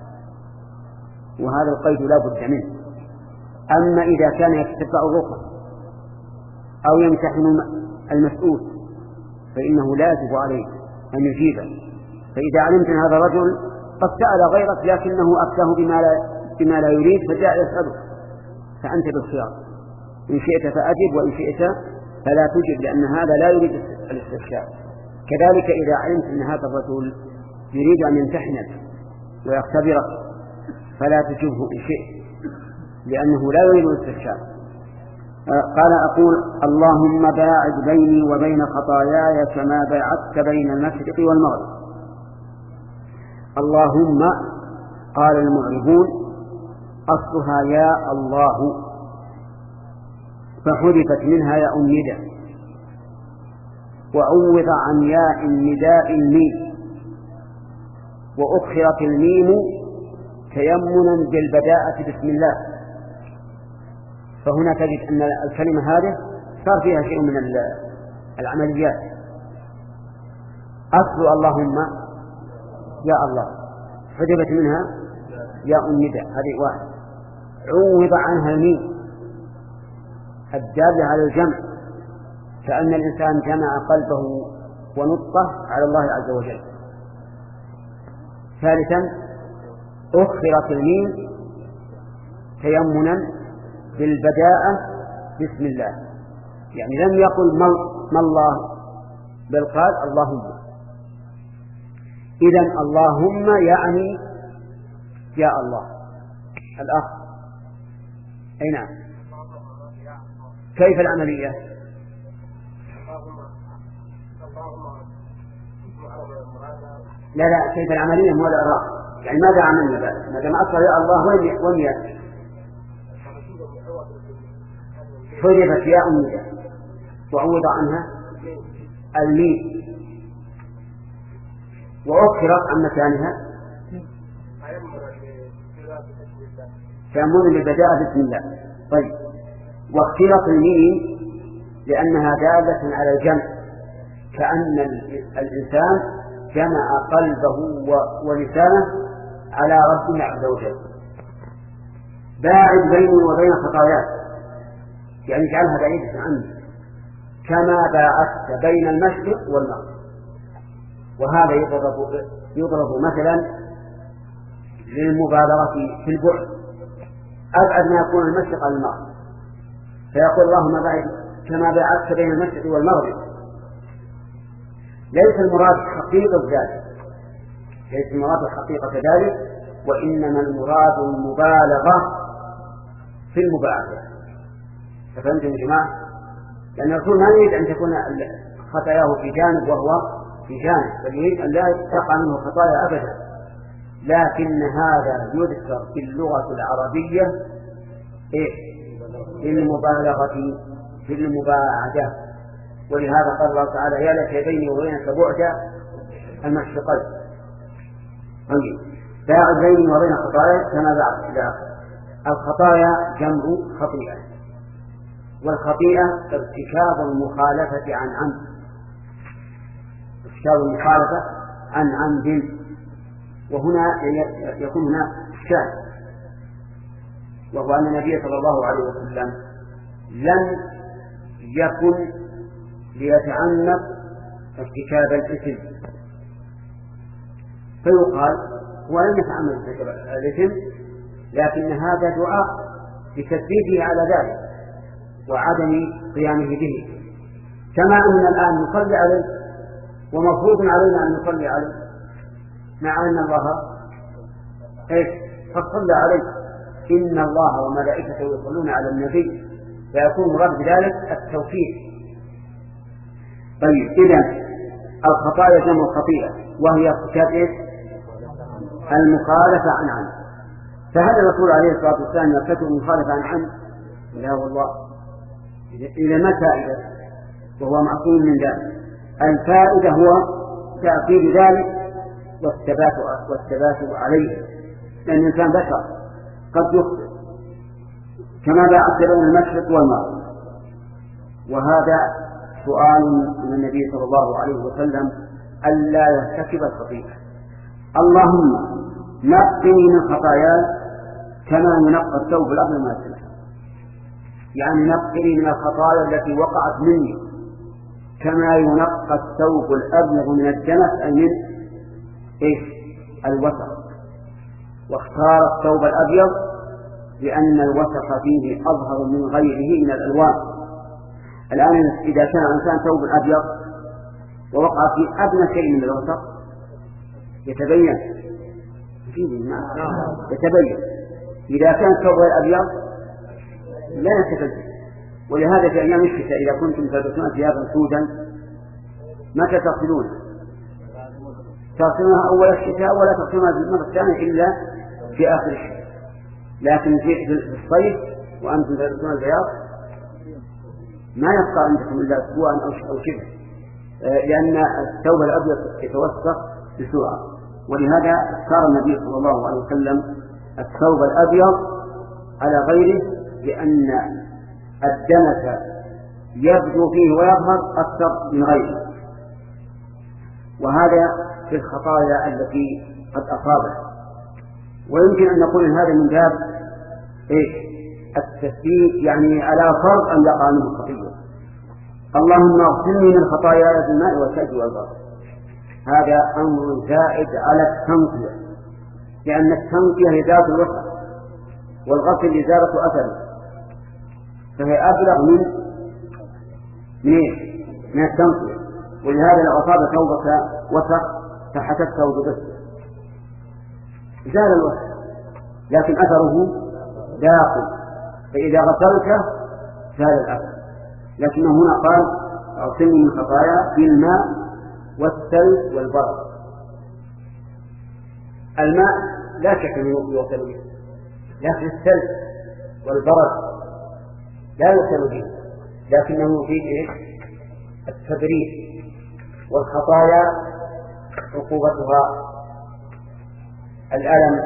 Speaker 3: وهذا القيد لا بد منه. أما إذا كان يتتبع الرخص أو يمتحن المسؤول فإنه لا يجب عليه أن يجيبه. فإذا علمت أن هذا الرجل قد سأل غيرك لكنه أفتاه بما لا, بما لا يريد فجاء يسأله، فأنت بالخيار، إن شئت فأجب وإن شئت فلا تجب، لأن هذا لا يريد الاسترشاد. كذلك إذا علمت أن هذا الرجل يريد أن يمتحنك ويختبرك فلا تجبه إن شئت، لأنه لا يريد الاسترشاد. قال أقول اللهم باعد بيني وبين خطاياي كما باعدت بين المشرق والمغرب. اللهم قال المعربون أصلها يا الله، فحذفت منها ياء الندى، وعوض عن ياء النداء الميم، وأخرت الميم تيمنا بالبداءة بسم الله. فهنا تجد أن الكلمة هذه صار فيها شيء من العمليات. أصل اللهم يا الله، حذفت منها ياء النداء، هذه واحد. عوض عنها الميم الدالة على الجمع، كأن الإنسان جمع قلبه ونطقه على الله عز وجل. ثالثا أخرت الميم تيمنا بالبداءة بسم الله، يعني لم يقل ما الله بل قال اللهم. إذن اللهم يعني يا الله. الأخ أي نعم، كيف العملية؟
Speaker 1: لا لا كيف العملية مو الإعراب، يعني ماذا عملنا بعد ما دام أصل يا الله وين وين يأتي؟ حذفت ياء النداء وعوض عنها الميم وأخرت عن مكانها تأمل بالبداءة بسم الله. طيب، واختيرت الميم لأنها دالة على الجمع، كأن الإنسان جمع قلبه ولسانه على ربه عز وجل. باعد بيني وبين خطاياك، يعني اجعلها بعيدة عني كما باعدت بين المشرق والمغرب. وهذا يضرب, يضرب مثلا للمبالغة في البعد، أبعد ما يكون المشرق عن المغرب، فيقول اللهم بعد كما باعدت بين المشرق والمغرب. ليس المراد حقيقة ذلك، ليس المراد حقيقة ذلك، وإنما المراد المبالغة في المبالغة. فهمتم يا جماعة؟ لأن الرسول ما يريد أن تكون خطاياه في جانب وهو في جانب، بل يريد أن لا تقع منه خطايا أبدا. لكن هذا يذكر في اللغة العربية إيه؟ في المبالغة في المباعدة. ولهذا قال الله تعالى يا لك بيني وبينك بعد المشرقين. طيب، باعد بيني وبين خطايا كما باعد إلى آخره. الخطايا جمع خطيئة، والخطيئة ارتكاب المخالفة عن عمد، ارتكاب المخالفة عن عمد. وهنا يكون هناك إشكال، وهو أن النبي صلى الله عليه وسلم لم يكن ليتعمد ارتكاب الإثم، فيقال هو لم يتعمد ارتكاب الإثم، لكن هذا دعاء بتثبيته على ذلك وعدم قيامه به. كما أننا الآن نصلي عليه ومفروض علينا أن نصلي عليه، مع أن الله إيش قد صلى عليه، إن الله وملائكته يصلون على النبي، فيكون مراد بذلك التوفيق. طيب، إذن الخطايا جمع خطيئة، وهي ارتكاب إيش؟ المخالفة عن عمد. فهل الرسول عليه الصلاة والسلام يرتكب المخالفة عن عمد؟ لا والله. إذا ما فائدة وهو معصوم من ذلك؟ الفائدة هو تأكيد ذلك والثبات والثبات عليه، لأن الإنسان بشر قد يخطئ كما باعت بين المشرق والمغرب. وهذا سؤال من النبي صلى الله عليه وسلم ألا يرتكب الخطيئة. اللهم نقني من خطاياي كما ينقى الثوب الأبيض من الدنس، يعني نقني من الخطايا التي وقعت مني كما ينقى الثوب الأبيض من الدنس، أي من إيش؟ الوسخ. واختار الثوب الأبيض لأن الوسخ فيه أظهر من غيره من الألوان. الآن إذا كان الإنسان ثوب أبيض ووقع في أدنى شيء من الوسخ يتبين يتبين إذا كان ثوب الأبيض لا يتبين. ولهذا في أيام الشتاء إذا كنتم تلبسون ثيابا سودا متى تغسلون؟ تغسلونها أول الشتاء ولا تغسلونها في المرة الثانية إلا في آخر الشتاء. لكن في الصيف وأنتم تلبسون البياض ما يبقى عندكم إلا أسبوعا أو شبه، لأن الثوب الأبيض يتوسخ بسرعة. ولهذا اختار النبي صلى الله عليه وسلم الثوب الأبيض على غيره، لأن الدنس يبدو فيه ويظهر أكثر من غيره. وهذا في الخطايا التي قد أصابت. ويمكن أن نقول هذا من باب إيش؟ التثبيت، يعني على فرض أن يقع منه خطيئة. اللهم اغسلني من خطاياي بالماء والثلج والبرد. هذا أمر زائد على التنقية، لأن التنقية إزالة الوسخ والغسل إزالة أثره، فهي أبلغ من من إيش؟ من التنقية. ولهذا لو أصاب ثوبك وسخ فحسبته بغسل زال الوسخ، لكن أثره داخل، فإذا غسلته زال الأثر. لكنه هنا قال اغسلني من خطايا بالماء والثلج والبرد. الماء لا شك أنه يغسل به، لكن الثلج والبرد لا يغسل به، لكنه يفيد إيه؟ التبريد. والخطايا عقوبتها الألم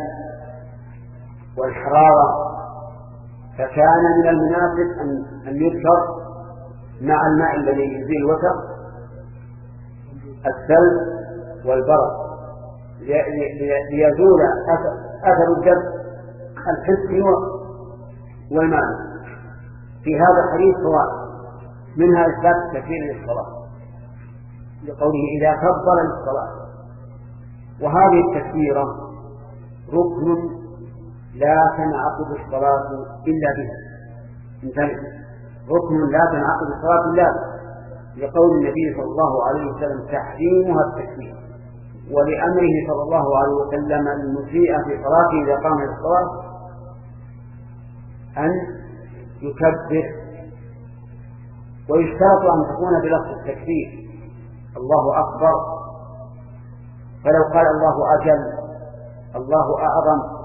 Speaker 1: والحرارة، فكان من المناسب أن أن يذكر مع الماء الذي يزيل الوسخ الثلج والبرد ليزول أثر الدم الحسي والمعنى. في هذا الحديث فوائد، منها إثبات التكبير للصلاة لقوله إذا كبر للصلاة، وهذه التكبيرة ركن لا تنعقد الصلاة إلا به، انتبه، ركن لا تنعقد الصلاة إلا به، لقول النبي صلى الله عليه وسلم تحريمها التكبير، ولأمره صلى الله عليه وسلم المسيء في صلاته إذا قام للصلاة أن يكبر، ويشترط أن تكون بلفظ التكبير الله أكبر، فلو قال الله أجل، الله أعظم،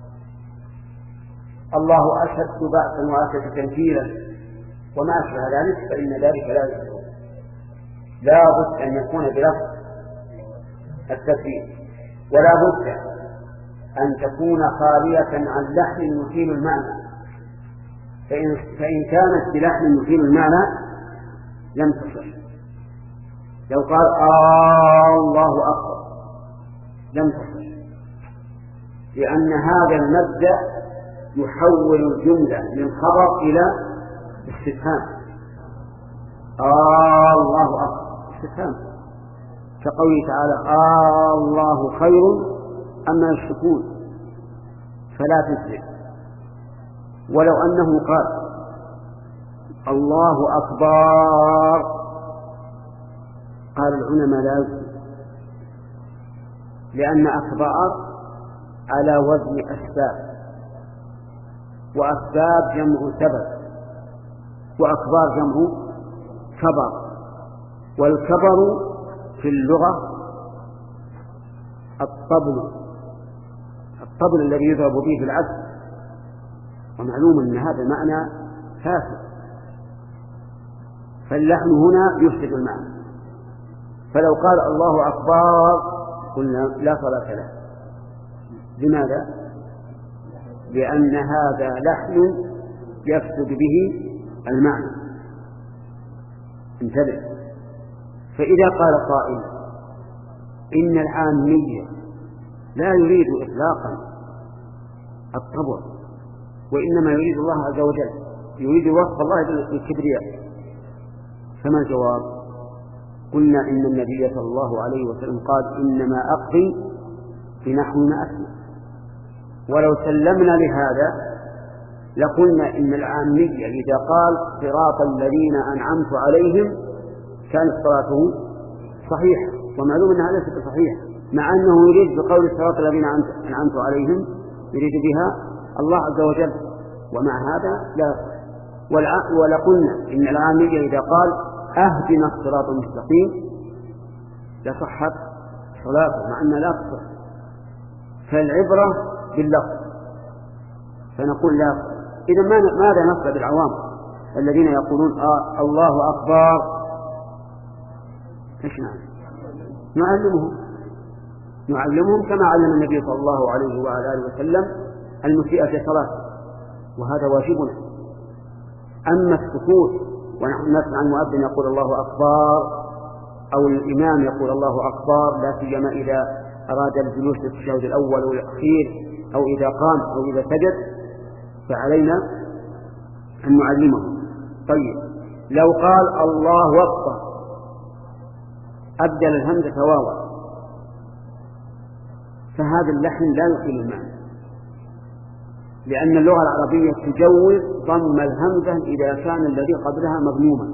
Speaker 1: الله أشد بأسا وأشد تنكيلا وما أشبه ذلك، فإن ذلك لا يجوز، لا بد أن يكون بلفظ التكبير، ولا بد أن تكون خالية عن لحن يثير المعنى، فإن, فإن كانت بلحن يثير المعنى لم تصح. لو قال آه الله أكبر لم تصح، لأن هذا المبدأ يحول الجملة من خبر إلى استفهام. آه الله أكبر استفهام، كقوله تعالى آه الله خير أما يشركون فلا تجزئ. ولو أنه قال الله أكبر قال العلماء لا يجزئ، لأن أكبر على وزن أسباب، وأسباب جمع سبب، وأكبار جمع كبر، والكبر في اللغة الطبل، الطبل الذي يضرب به في العزف، ومعلوم أن هذا معنى فاسد، فاللحن هنا يفسد المعنى. فلو قال الله أكبر قلنا لا صلاة له. لماذا؟ لأن هذا لحن يفسد به المعنى، انتبه. فإذا قال قائل إن العامية لا يريد إطلاقا الطبع، وإنما يريد الله عز وجل، يريد وصف الله بالكبرياء، فما الجواب؟ قلنا إن النبي صلى الله عليه وسلم قال إنما أقضي بنحو ما أسمع. ولو سلمنا لهذا لقلنا إن العامية إذا قال صراط الذين أنعمت عليهم كانت صلاته صحيحة، ومعلوم أنها ليست صحيحة، مع أنه يريد بقول صراط الذين أنعمت عليهم يريد بها الله عز وجل، ومع هذا لا. ولقلنا إن العامية إذا قال أهدنا الصراط المستقيم لصحت صلاته، مع أنها لا تصح. فالعبرة باللفظ، فنقول لا. إذا ماذا نصب بالعوام الذين يقولون آه الله أكبر؟ إيش نعمل؟ نعلمهم نعلمهم كما علم النبي صلى الله عليه وعلى آله وسلم المسيء في صلاته، وهذا واجبنا. أما السكوت ونحن نسمع المؤذن يقول الله أكبر أو الإمام يقول الله أكبر، لا سيما إذا أراد الجلوس في التشهد الأول والأخير أو إذا قام أو إذا سجد، فعلينا أن نعلمه. طيب لو قال الله أكبر أبدل الهمزة واوا، فهذا اللحن لا يحيل المعنى، لأن اللغة العربية تجوز ضم الهمزة إذا كان الذي قبلها مضموما.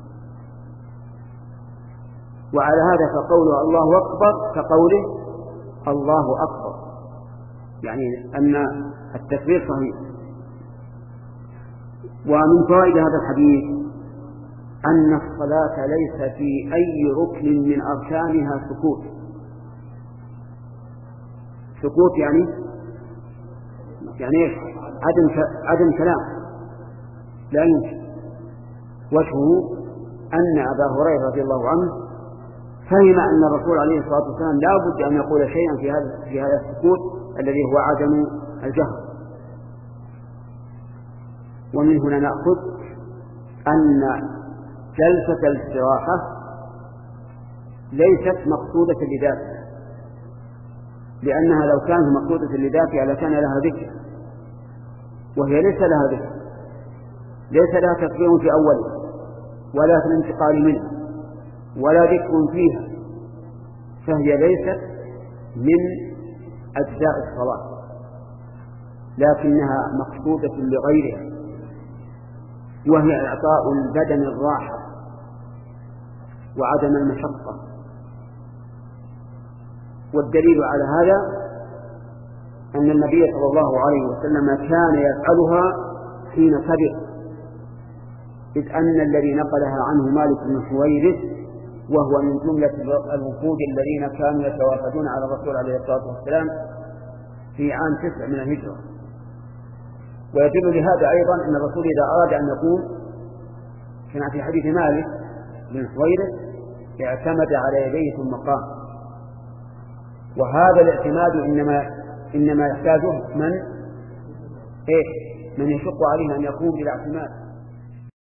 Speaker 1: وعلى هذا فقوله الله أكبر كقوله الله أكبر، يعني أن التكبير صحيح. ومن فوائد هذا الحديث أن الصلاة ليس في أي ركن من أركانها سكوت،
Speaker 3: سكوت يعني يعني إيش؟ عدم عدم كلام لا يمكن. وجهه أن أبا هريرة رضي الله عنه فهم أن الرسول عليه الصلاة والسلام لا بد أن يقول شيئا في هذا في هذا السكوت الذي هو عدم الجهر. ومن هنا نأخذ أن جلسة الاستراحة ليست مقصودة لذاتها، لأنها لو كانت مقصودة لذاتها لكان لها ذكر، وهي ليس لها ذكر، ليس لها تكبير في أوله ولا في الانتقال منه ولا ذكر فيها، فهي ليست من أجزاء الصلاة، لكنها مقصودة لغيرها، وهي إعطاء البدن الراحة وعدم المشقة. والدليل على هذا أن النبي صلى الله عليه وسلم كان يفعلها حين كبر، إذ أن الذي نقلها عنه مالك بن حويرث وهو من جملة الوفود الذين كانوا يتوافدون على الرسول عليه الصلاة والسلام في عام تسع من الهجرة. ويدل لهذا أيضا أن الرسول إذا أراد أن يقوم كما في حديث مالك بن حويرث اعتمد على يديه ثم قام. وهذا الاعتماد إنما إنما يحتاجه من إيه من يشق عليه أن يقوم إلى اعتماد.